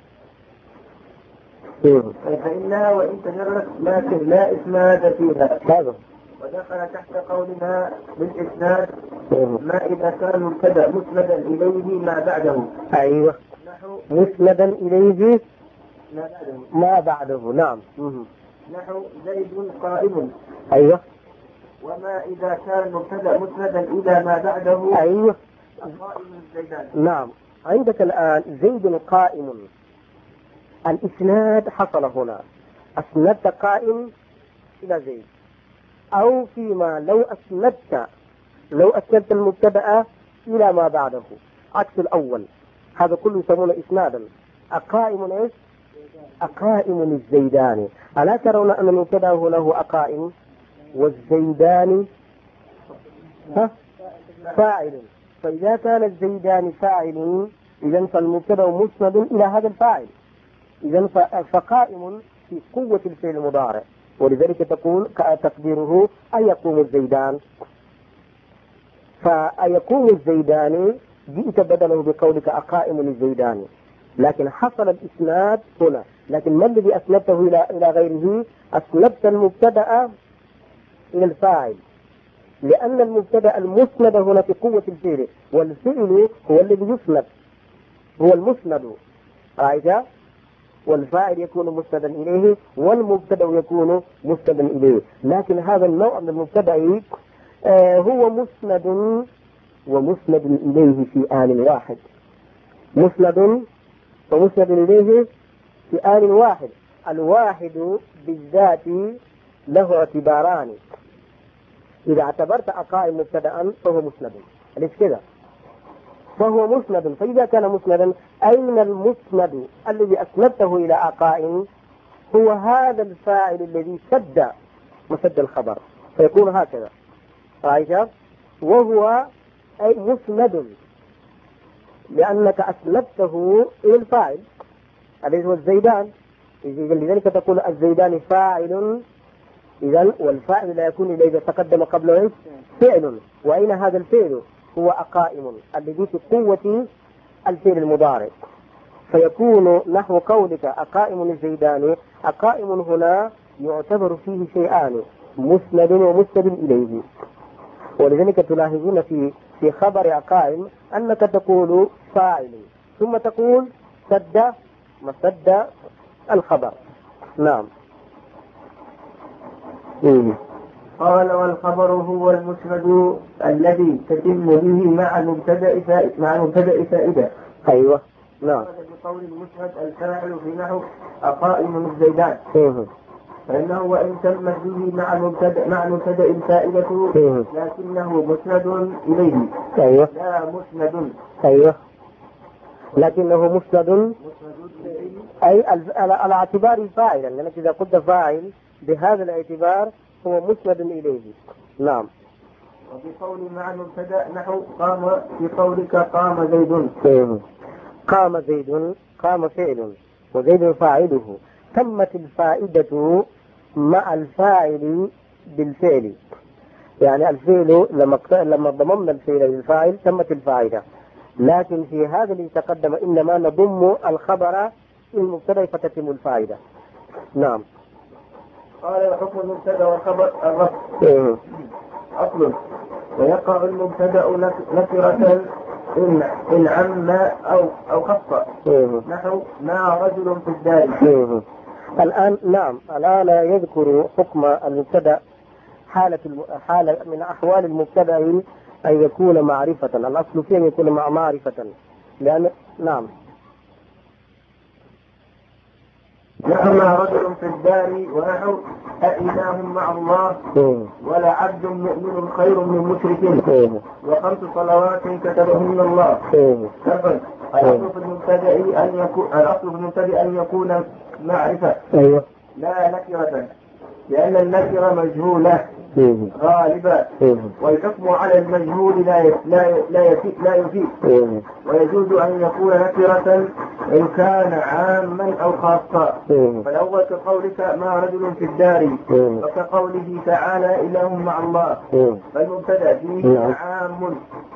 فإنها وإن تجرت لكن لا إسناد فيها. هذا ودخل تحت قولنا بالإسناد ما إذا كان مبتدأ مسندا إليه ما بعده. أيوة مسندا إليه ما بعده. نعم. نحو زيد قائم. أيوة. وما إذا كان مبتدأ مسندا إلى ما بعده. أيوة. قائم زيدان. نعم. عندك الآن زيد قائم، الإسناد حصل هنا، أسندت قائم إلى زيد، أو فيما لو أسندت لو أسندت المبتدأ إلى ما بعده عكس الأول، هذا كله يسمونه إسنادا. أقائم إيش؟ أقائم الزيدان. ألا ترون أن المبتدأ هنا هو أقائم والزيدان ها فاعل، فإذا كان الزيدان فاعل إذن فالمبتدأ مسند إلى هذا الفاعل، إذن فقائم في قوة الفعل المضارع، ولذلك تقول تقديره أيقوم الزيدان، فأيقوم الزيدان جئت بدله بقولك أقائم الزيدان، لكن حصل الإسناد هنا. لكن ما الذي أسندته إلى إلى غيره؟ أسندت المبتدأ إلى الفاعل، لأن المبتدأ المسند هنا في قوة الفعل، والفعل هو الذي يسند، هو المسند، رأيت؟ والفاعل يكون مسندا إليه والمبتدأ يكون مسندا إليه. لكن هذا النوع من المبتدأ آه هو مسند ومسند إليه في آن واحد، مسند ومسند إليه في آن واحد. الواحد بالذات له اعتباران، إذا اعتبرت أقائم مبتدأ فهو مسند، أليس كذا؟ فهو مسند. فإذا كان مسندا أين المسند الذي أسندته إلى أقائم؟ هو هذا الفاعل الذي سد مسد الخبر، فيكون هكذا، رأيت؟ وهو أي مسند لأنك أسندته إلى الفاعل الذي هو الزيدان، لذلك تقول الزيدان فاعل، إذن والفاعل لا يكون إلا إذا تقدم قبله فعل، وأين هذا الفعل؟ هو أقائم الذي في قوة الفعل المضارع، فيكون نحو قولك أقائم الزيدان. أقائم هنا يعتبر فيه شيئان، مسند ومسند إليه، ولذلك تلاحظون في في خبر أقائم أنك تقول فاعل ثم تقول سد مسد الخبر. نعم. قال والخبر هو المسند الذي تتم به مع المبتدأ مع المبتدأ فائدة. أيوة. نعم. بقول المسند الفاعل في نحو أقائم الزيدان. فإنه وإن تمت به مع المبتدأ مع المبتدأ الفائدة لكنه مسند إليه. أيوه. لا مسند. أيوه. لكنه مسند أي على اعتبار الفاعل، لأنك إذا قلت فاعل بهذا الاعتبار هو مسند إليه. نعم. وفي قول مع المبتدأ نحو قام، في قولك قام زيد. قام زيد، قام فعل وزيد فاعله، تمت الفائدة مع الفاعل بالفعل، يعني الفعل لما لما ضممنا الفعل للفاعل تمت الفائدة. لكن في هذا اللي تقدم إنما نضم الخبر المبتدأ فتتم الفائدة. نعم. قال حكم المبتدأ والخبر الرفع. أصل ويقع المبتدأ نكرة إن إن عم أو أو خف. نحو مع رجل في الدار. الآن نعم الآن يذكر حكم المبتدأ حالة حالة من أحوال المبتدأ أن يكون معرفة، الأصل فيه أن يكون مع معرفة، لأن نعم. نحو مع رجل في الدار ونحو أإله مع الله ولا عبد مؤمن خير من مشرك وخمس صلوات كتبهن الله. الأصل في المبتدأ أن يكون الأصل في المبتدأ أن يكون معرفة لا نكرة، لأن النكرة مجهولة غالبا، والحكم على المجهول لا لا لا يفيد، ويجوز أن يكون نكرة إن كان عاما أو خاصا. فالأول كقولك ما رجل في الدار، وكقوله تعالى إله مع الله، فالمبتدأ فيه عام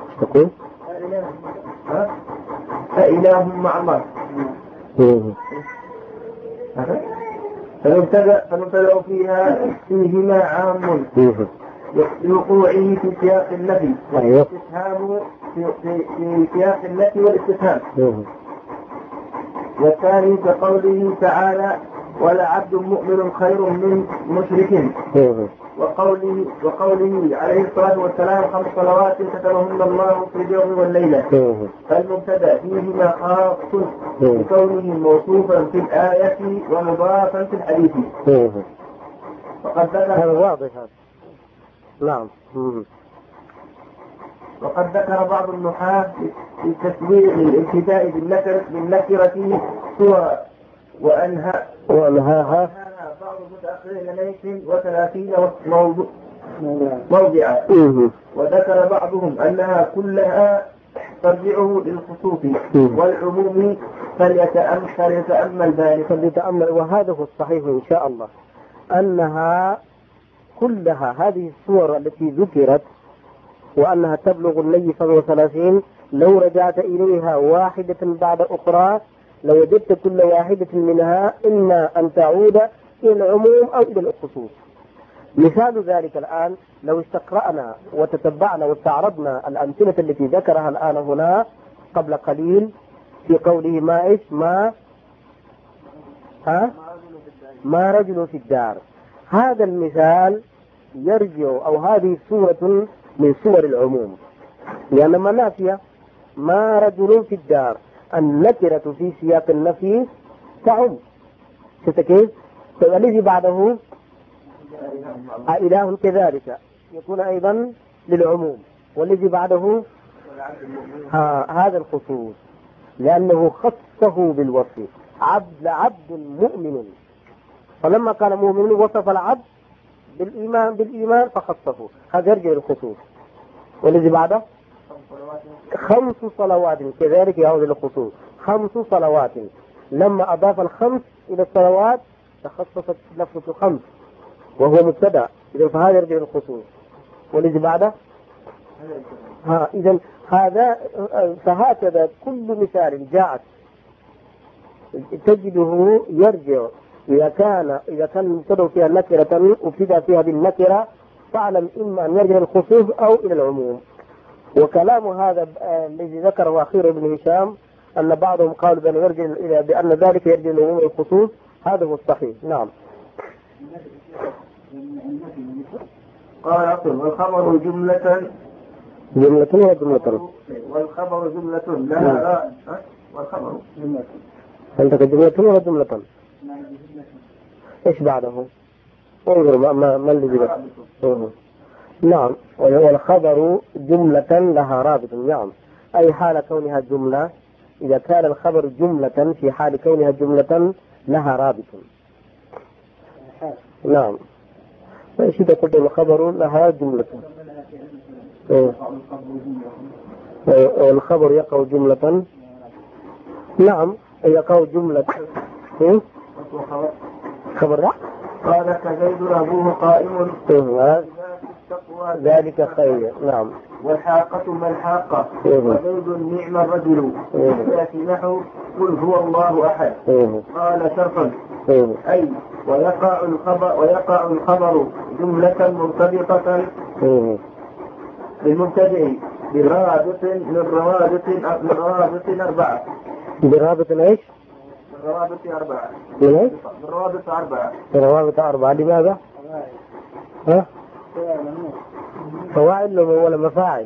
فإله مع الله. فالمبتدأ فالمبتدأ فيها فيهما عام لوقوعه في سياق النفي والاستفهام في, في, في سياق النفي والاستفهام. والثاني كقوله تعالى ولا عبد مؤمن خير من مشرك، وقوله وقوله عليه الصلاة والسلام خمس صلوات كتبهن الله في اليوم والليلة. فالمبتدأ فيهما خاص بكونه موصوفا في الآية ومضافا في الحديث. وقد ذكر هذا واضح. نعم. وقد ذكر بعض النحاة في تسويق الابتداء بالنكرة بالنكرة صورا وأنهى وأنهاها بعض المتأخرين ليس وثلاثين موضوع موضعا، وذكر بعضهم أنها كلها ترجعه للخصوص والعموم، فليتأمل فليتأمل ذلك فليتأمل. وهذا هو الصحيح إن شاء الله، أنها كلها هذه الصور التي ذكرت وأنها تبلغ النية وثلاثين، لو رجعت إليها واحدة بعد أخرى لوجدت كل واحدة منها إما أن تعود إلى العموم أو إلى الخصوص. مثال ذلك الآن لو استقرأنا وتتبعنا واستعرضنا الأمثلة التي ذكرها الآن هنا قبل قليل في قوله ما إيش ما ها ما رجل في الدار، هذا المثال يرجع أو هذه صورة من صور العموم، لأن ما نافية ما رجل في الدار، النكرة في سياق النفي تعم. شفت كيف؟ فالذي بعده إله كذلك يكون أيضا للعموم، والذي بعده هذا الخصوص لأنه خصه بالوصف عبد عبد مؤمن، فلما كان مؤمن وصف العبد بالإيمان بالإيمان فخصه، هذا يرجع للخصوص. والذي بعده خمس صلوات كذلك يعود للخصوص، خمس صلوات لما أضاف الخمس إلى الصلوات تخصصت لفظة الخمس وهو مبتدأ، إذا فهذا يرجع للخصوص. والذي بعده ها إذا هذا فهكذا كل مثال جاءت تجده يرجع إذا كان إذا كان المبتدأ فيها نكرة وابتدأ فيها بالنكرة فاعلم إما أن يرجع للخصوص أو إلى العموم. وكلام هذا الذي ذكره أخيرا ابن هشام أن بعضهم قالوا بأن يرجع إلى بأن ذلك يرجع للعموم والخصوص، هذا هو الصحيح. نعم. قال أصل والخبر جملة جملة ولا جملة والخبر جملة لها والخبر جملة عندك جملة ولا جملة؟ إيش بعده؟ انظر ما ما, ما اللي بيقول. نعم، والخبر جملة لها رابط. نعم، أي حال كونها جملة، إذا كان الخبر جملة في حال كونها جملة لها رابط. نعم، فإيش إذا قلت الخبر لها جملة، والخبر يقع جملة. نعم، يقع جملة. خبر لا قال كزيد أبوه قائم ذلك خير. نعم، والحاقة ما الحاقة وزيد نعم الرجل يأتي نحو قل هو الله أحد. قال شرطا أي ويقع الخبر ويقع الخبر جملة مرتبطة بالمبتدئ برابط من روابط من روابط أربعة. برابط ايش؟ من روابط أربعة. من ايش؟ من روابط أربعة. من روابط أربعة. لماذا؟ ها؟ فواعل ولا مفاعل؟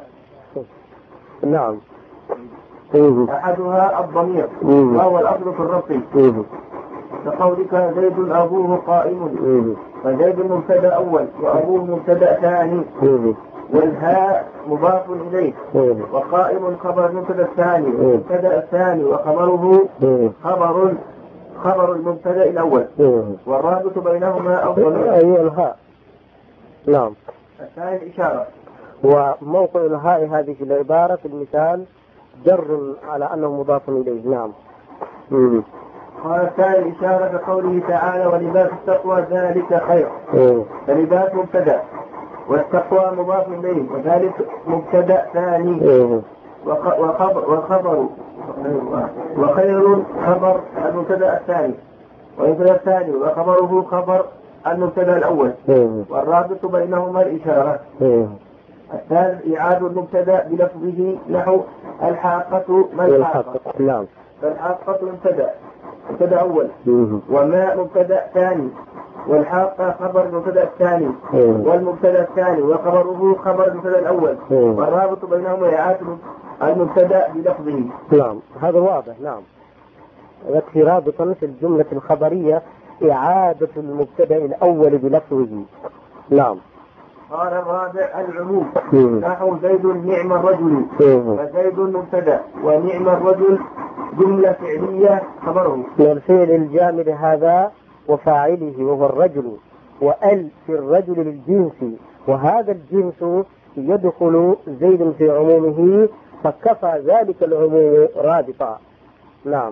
نعم. أحدها الضمير وهو الأصل في الرفع كقولك زيد أبوه قائم، فزيد مبتدأ أول وأبوه مبتدأ ثاني، والهاء مضاف إليه، وقائم خبر مبتدأ الثاني، مبتدأ الثاني وخبره خبر خبر المبتدأ الأول، والرابط بينهما الضمير. أي الهاء. نعم. الثاني الإشارة. وموقع الهاء هذه في العبارة في المثال جر على أنه مضاف إليه. نعم. مم. قال الثاني الإشارة كقوله تعالى ولباس التقوى ذلك خير. فلباس مبتدأ والتقوى مضاف إليه وذلك مبتدأ ثاني، وخبر وخبر وخير خبر المبتدأ الثاني والمبتدأ الثاني وخبره خبر المبتدأ الأول، والرابط بينهما الإشارة. الثالث إعادة المبتدأ بلفظه نحو الحاقة ما الحاقة. نعم. فالحاقة مبتدأ مبتدأ أول وما مبتدأ ثاني، والحاقة خبر المبتدأ الثاني والمبتدأ الثاني وخبره خبر المبتدأ الأول، والرابط بينهما إعادة المبتدأ بلفظه. نعم، هذا واضح. نعم، يكفي رابطا في الجملة الخبرية إعادة المبتدأ الأول بلفظه. نعم. قال الرابع العموم نحو زيد نعم الرجل، فزيد مبتدأ ونعم الرجل جملة فعلية خبره. والفعل الجامد هذا وفاعله وهو الرجل، وأل في الرجل للجنس، وهذا الجنس يدخل زيد في عمومه، فكفى ذلك العموم رابطا. نعم.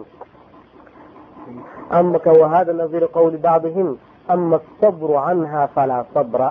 أما وهذا نظير قول بعضهم أما الصبر عنها فلا صبر.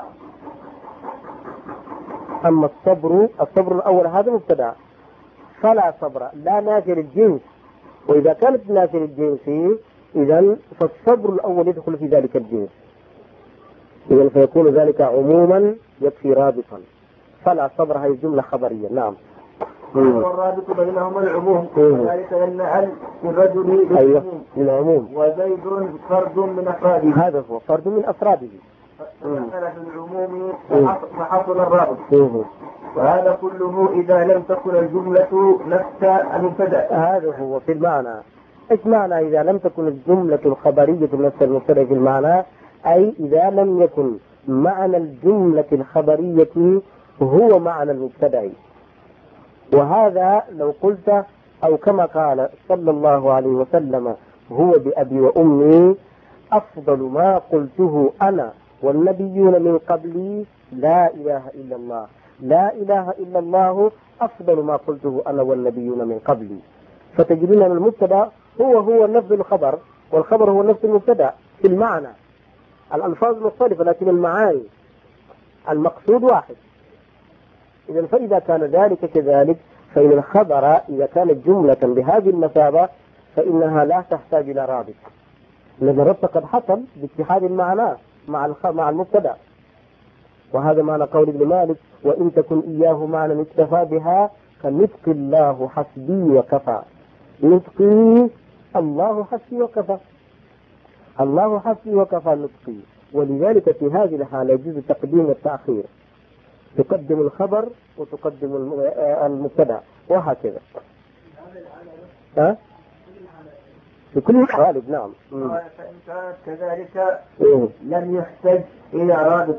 أما الصبر الصبر الأول هذا مبتدأ، فلا صبر لا نافي للجنس، وإذا كانت نافي للجنس إذن فالصبر الأول يدخل في ذلك الجنس، إذن فيكون ذلك عموما يكفي رابطا. فلا صبر هذه جملة خبرية. نعم. والرابط بينهما العموم، وذلك أن ال في الرجل أيوة للعموم، وزيد فرد من أفراده. هذا هو فرد من أفراده، فدخل في العموم فحصل الرابط. وهذا كله إذا لم تكن الجملة نفس المبتدأ. هذا هو في المعنى. إيش معنى إذا لم تكن الجملة الخبرية نفس المبتدأ في المعنى؟ أي إذا لم يكن معنى الجملة الخبرية هو معنى المبتدأ. وهذا لو قلت أو كما قال صلى الله عليه وسلم هو بأبي وأمي أفضل ما قلته أنا والنبيون من قبلي لا إله إلا الله، لا إله إلا الله أفضل ما قلته أنا والنبيون من قبلي. فتجدون أن المبتدأ هو هو نفس الخبر، والخبر هو نفس المبتدأ في المعنى. الألفاظ مختلفة لكن المعاني المقصود واحد. إذا فإذا كان ذلك كذلك فإن الخبر إذا كانت جملة بهذه المثابة فإنها لا تحتاج إلى رابط، لأن الربط قد حصل باتحاد المعنى مع مع المبتدأ. وهذا معنى قول ابن مالك وإن تكن إياه معنى اكتفى بها فنطق الله حسبي وكفى. نطقي الله حسبي وكفى، الله حسبي وكفى نطقي. ولذلك في هذه الحالة يجوز تقديم والتأخير، تقدم الخبر وتقدم المبتدأ وهكذا. ها؟ بكل الغالب. نعم. فإن كانت كذلك لم يحتج إلى رابط،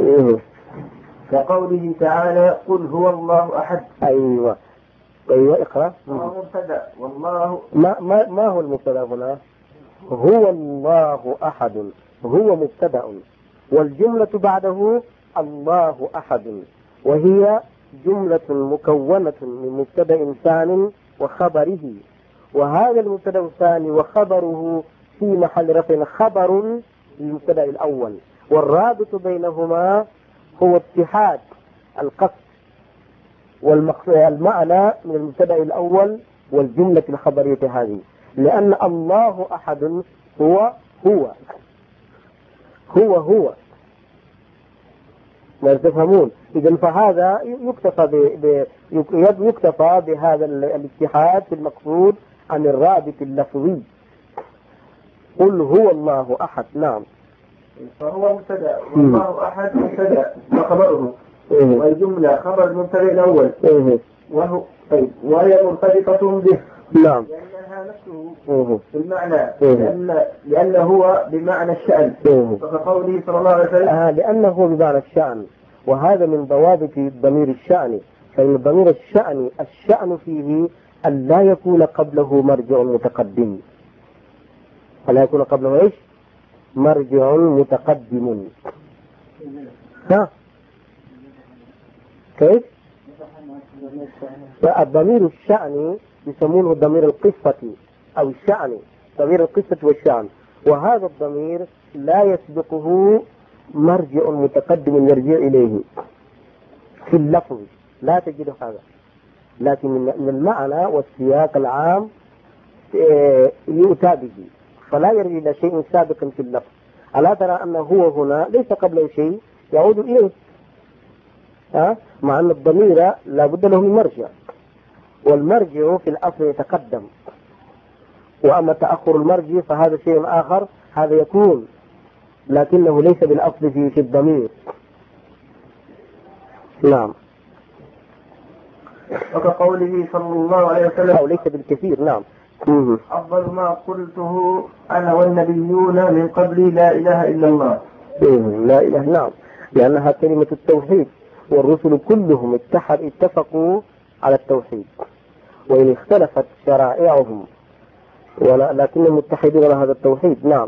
كقوله تعالى قل هو الله أحد. أيوة أيوة اقرأ. هو مبتدأ والله ما, ما, ما هو المبتدأ هنا؟ هو الله أحد هو مبتدأ، والجملة بعده الله أحد، وهي جملة مكونة من مبتدأ ثاني وخبره، وهذا المبتدأ الثاني وخبره في محل رفع خبر للمبتدأ الأول، والرابط بينهما هو اتحاد القصد والمعنى من المبتدأ الأول والجملة الخبرية هذه، لأن الله أحد هو هو هو هو ما تفهمون؟ إذن فهذا يكتفى ب... يكتفى بهذا الاتحاد في المقصود عن الرابط اللفظي. قل هو الله أحد. نعم. فهو مبتدأ والله أحد مبتدأ وخبره، والجملة خبر المبتدأ الأول، وهو طيب وهي مرتبطة به. نعم. لأنها نفسه في المعنى، لأن لأنه هو بمعنى الشأن، فقوله صلى الله عليه وسلم آه لأنه بمعنى الشأن، وهذا من ضوابط ضمير الشأن، فإن ضمير الشأن الشأن فيه أن لا يكون قبله مرجع متقدم، ألا يكون قبله إيش؟ مرجع متقدم. ها كيف؟ فالضمير الشأن يسمونه ضمير القصة أو الشأن، ضمير القصة والشأن، وهذا الضمير لا يسبقه مرجع متقدم يرجع إليه في اللفظ، لا تجد هذا، لكن من المعنى والسياق العام يؤتى به، فلا يرجع إلى شيء سابق في اللفظ. ألا ترى أنه هو هنا ليس قبله شيء يعود إليه، ها؟ مع أن الضمير لا بد له من مرجع، والمرجع في الأصل يتقدم، وأما تأخر المرجع فهذا شيء آخر، هذا يكون لكنه ليس بالأصل في في الضمير. نعم. وكقوله صلى الله عليه وسلم أو ليس بالكثير. نعم. أفضل ما قلته أنا والنبيون من قبلي لا إله إلا الله. لا إله. نعم، لأنها كلمة التوحيد، والرسل كلهم اتحد اتفقوا على التوحيد، وإن اختلفت شرائعهم ولكنهم متحدون على هذا التوحيد. نعم.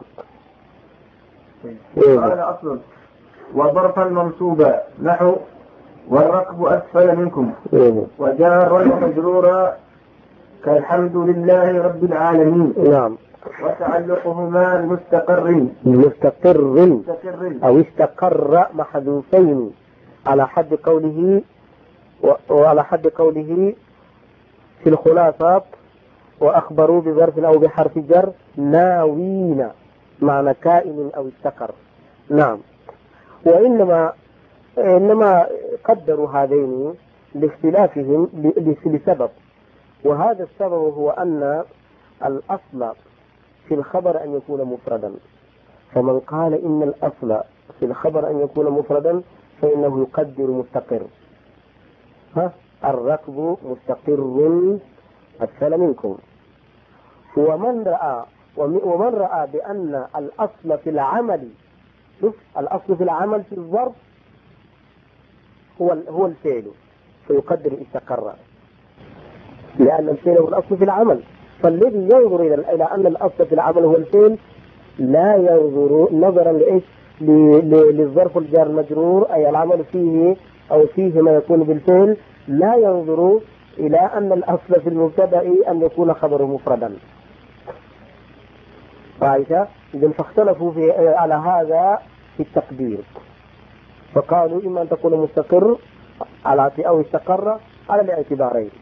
قال أصل وظرفا منصوبا نحو والركب أسفل منكم، وجار ومجرورا كالحمد لله رب العالمين. نعم. وتعلقهما المستقر مستقر أو استقر محذوفين على حد قوله وعلى حد قوله في الخلاصات وأخبروا بظرف أو بحرف جر ناوين، معنى كائن أو استقر. نعم. وإنما إنما قدروا هذين لاختلافهم لسبب، وهذا السبب هو أن الأصل في الخبر أن يكون مفردا، فمن قال إن الأصل في الخبر أن يكون مفردا فإنه يقدر مستقر. ها الركب مستقر أسفل منكم. ومن رأى ومن رأى بأن الأصل في العمل، شوف الأصل في العمل في الظرف هو هو الفعل، فيقدر استقر، لأن الفعل هو الأصل في العمل، فالذي ينظر إلى أن الأصل في العمل هو الفعل لا ينظر نظرا لإيش للظرف الجار المجرور أي العمل فيه أو فيه ما يكون بالفعل، لا ينظر إلى أن الأصل في المبتدأ أن يكون خبره مفردا. رأيت؟ إذن فاختلفوا في على هذا في التقدير، فقالوا إما أن تكون مستقر على أو استقر على الاعتبارين.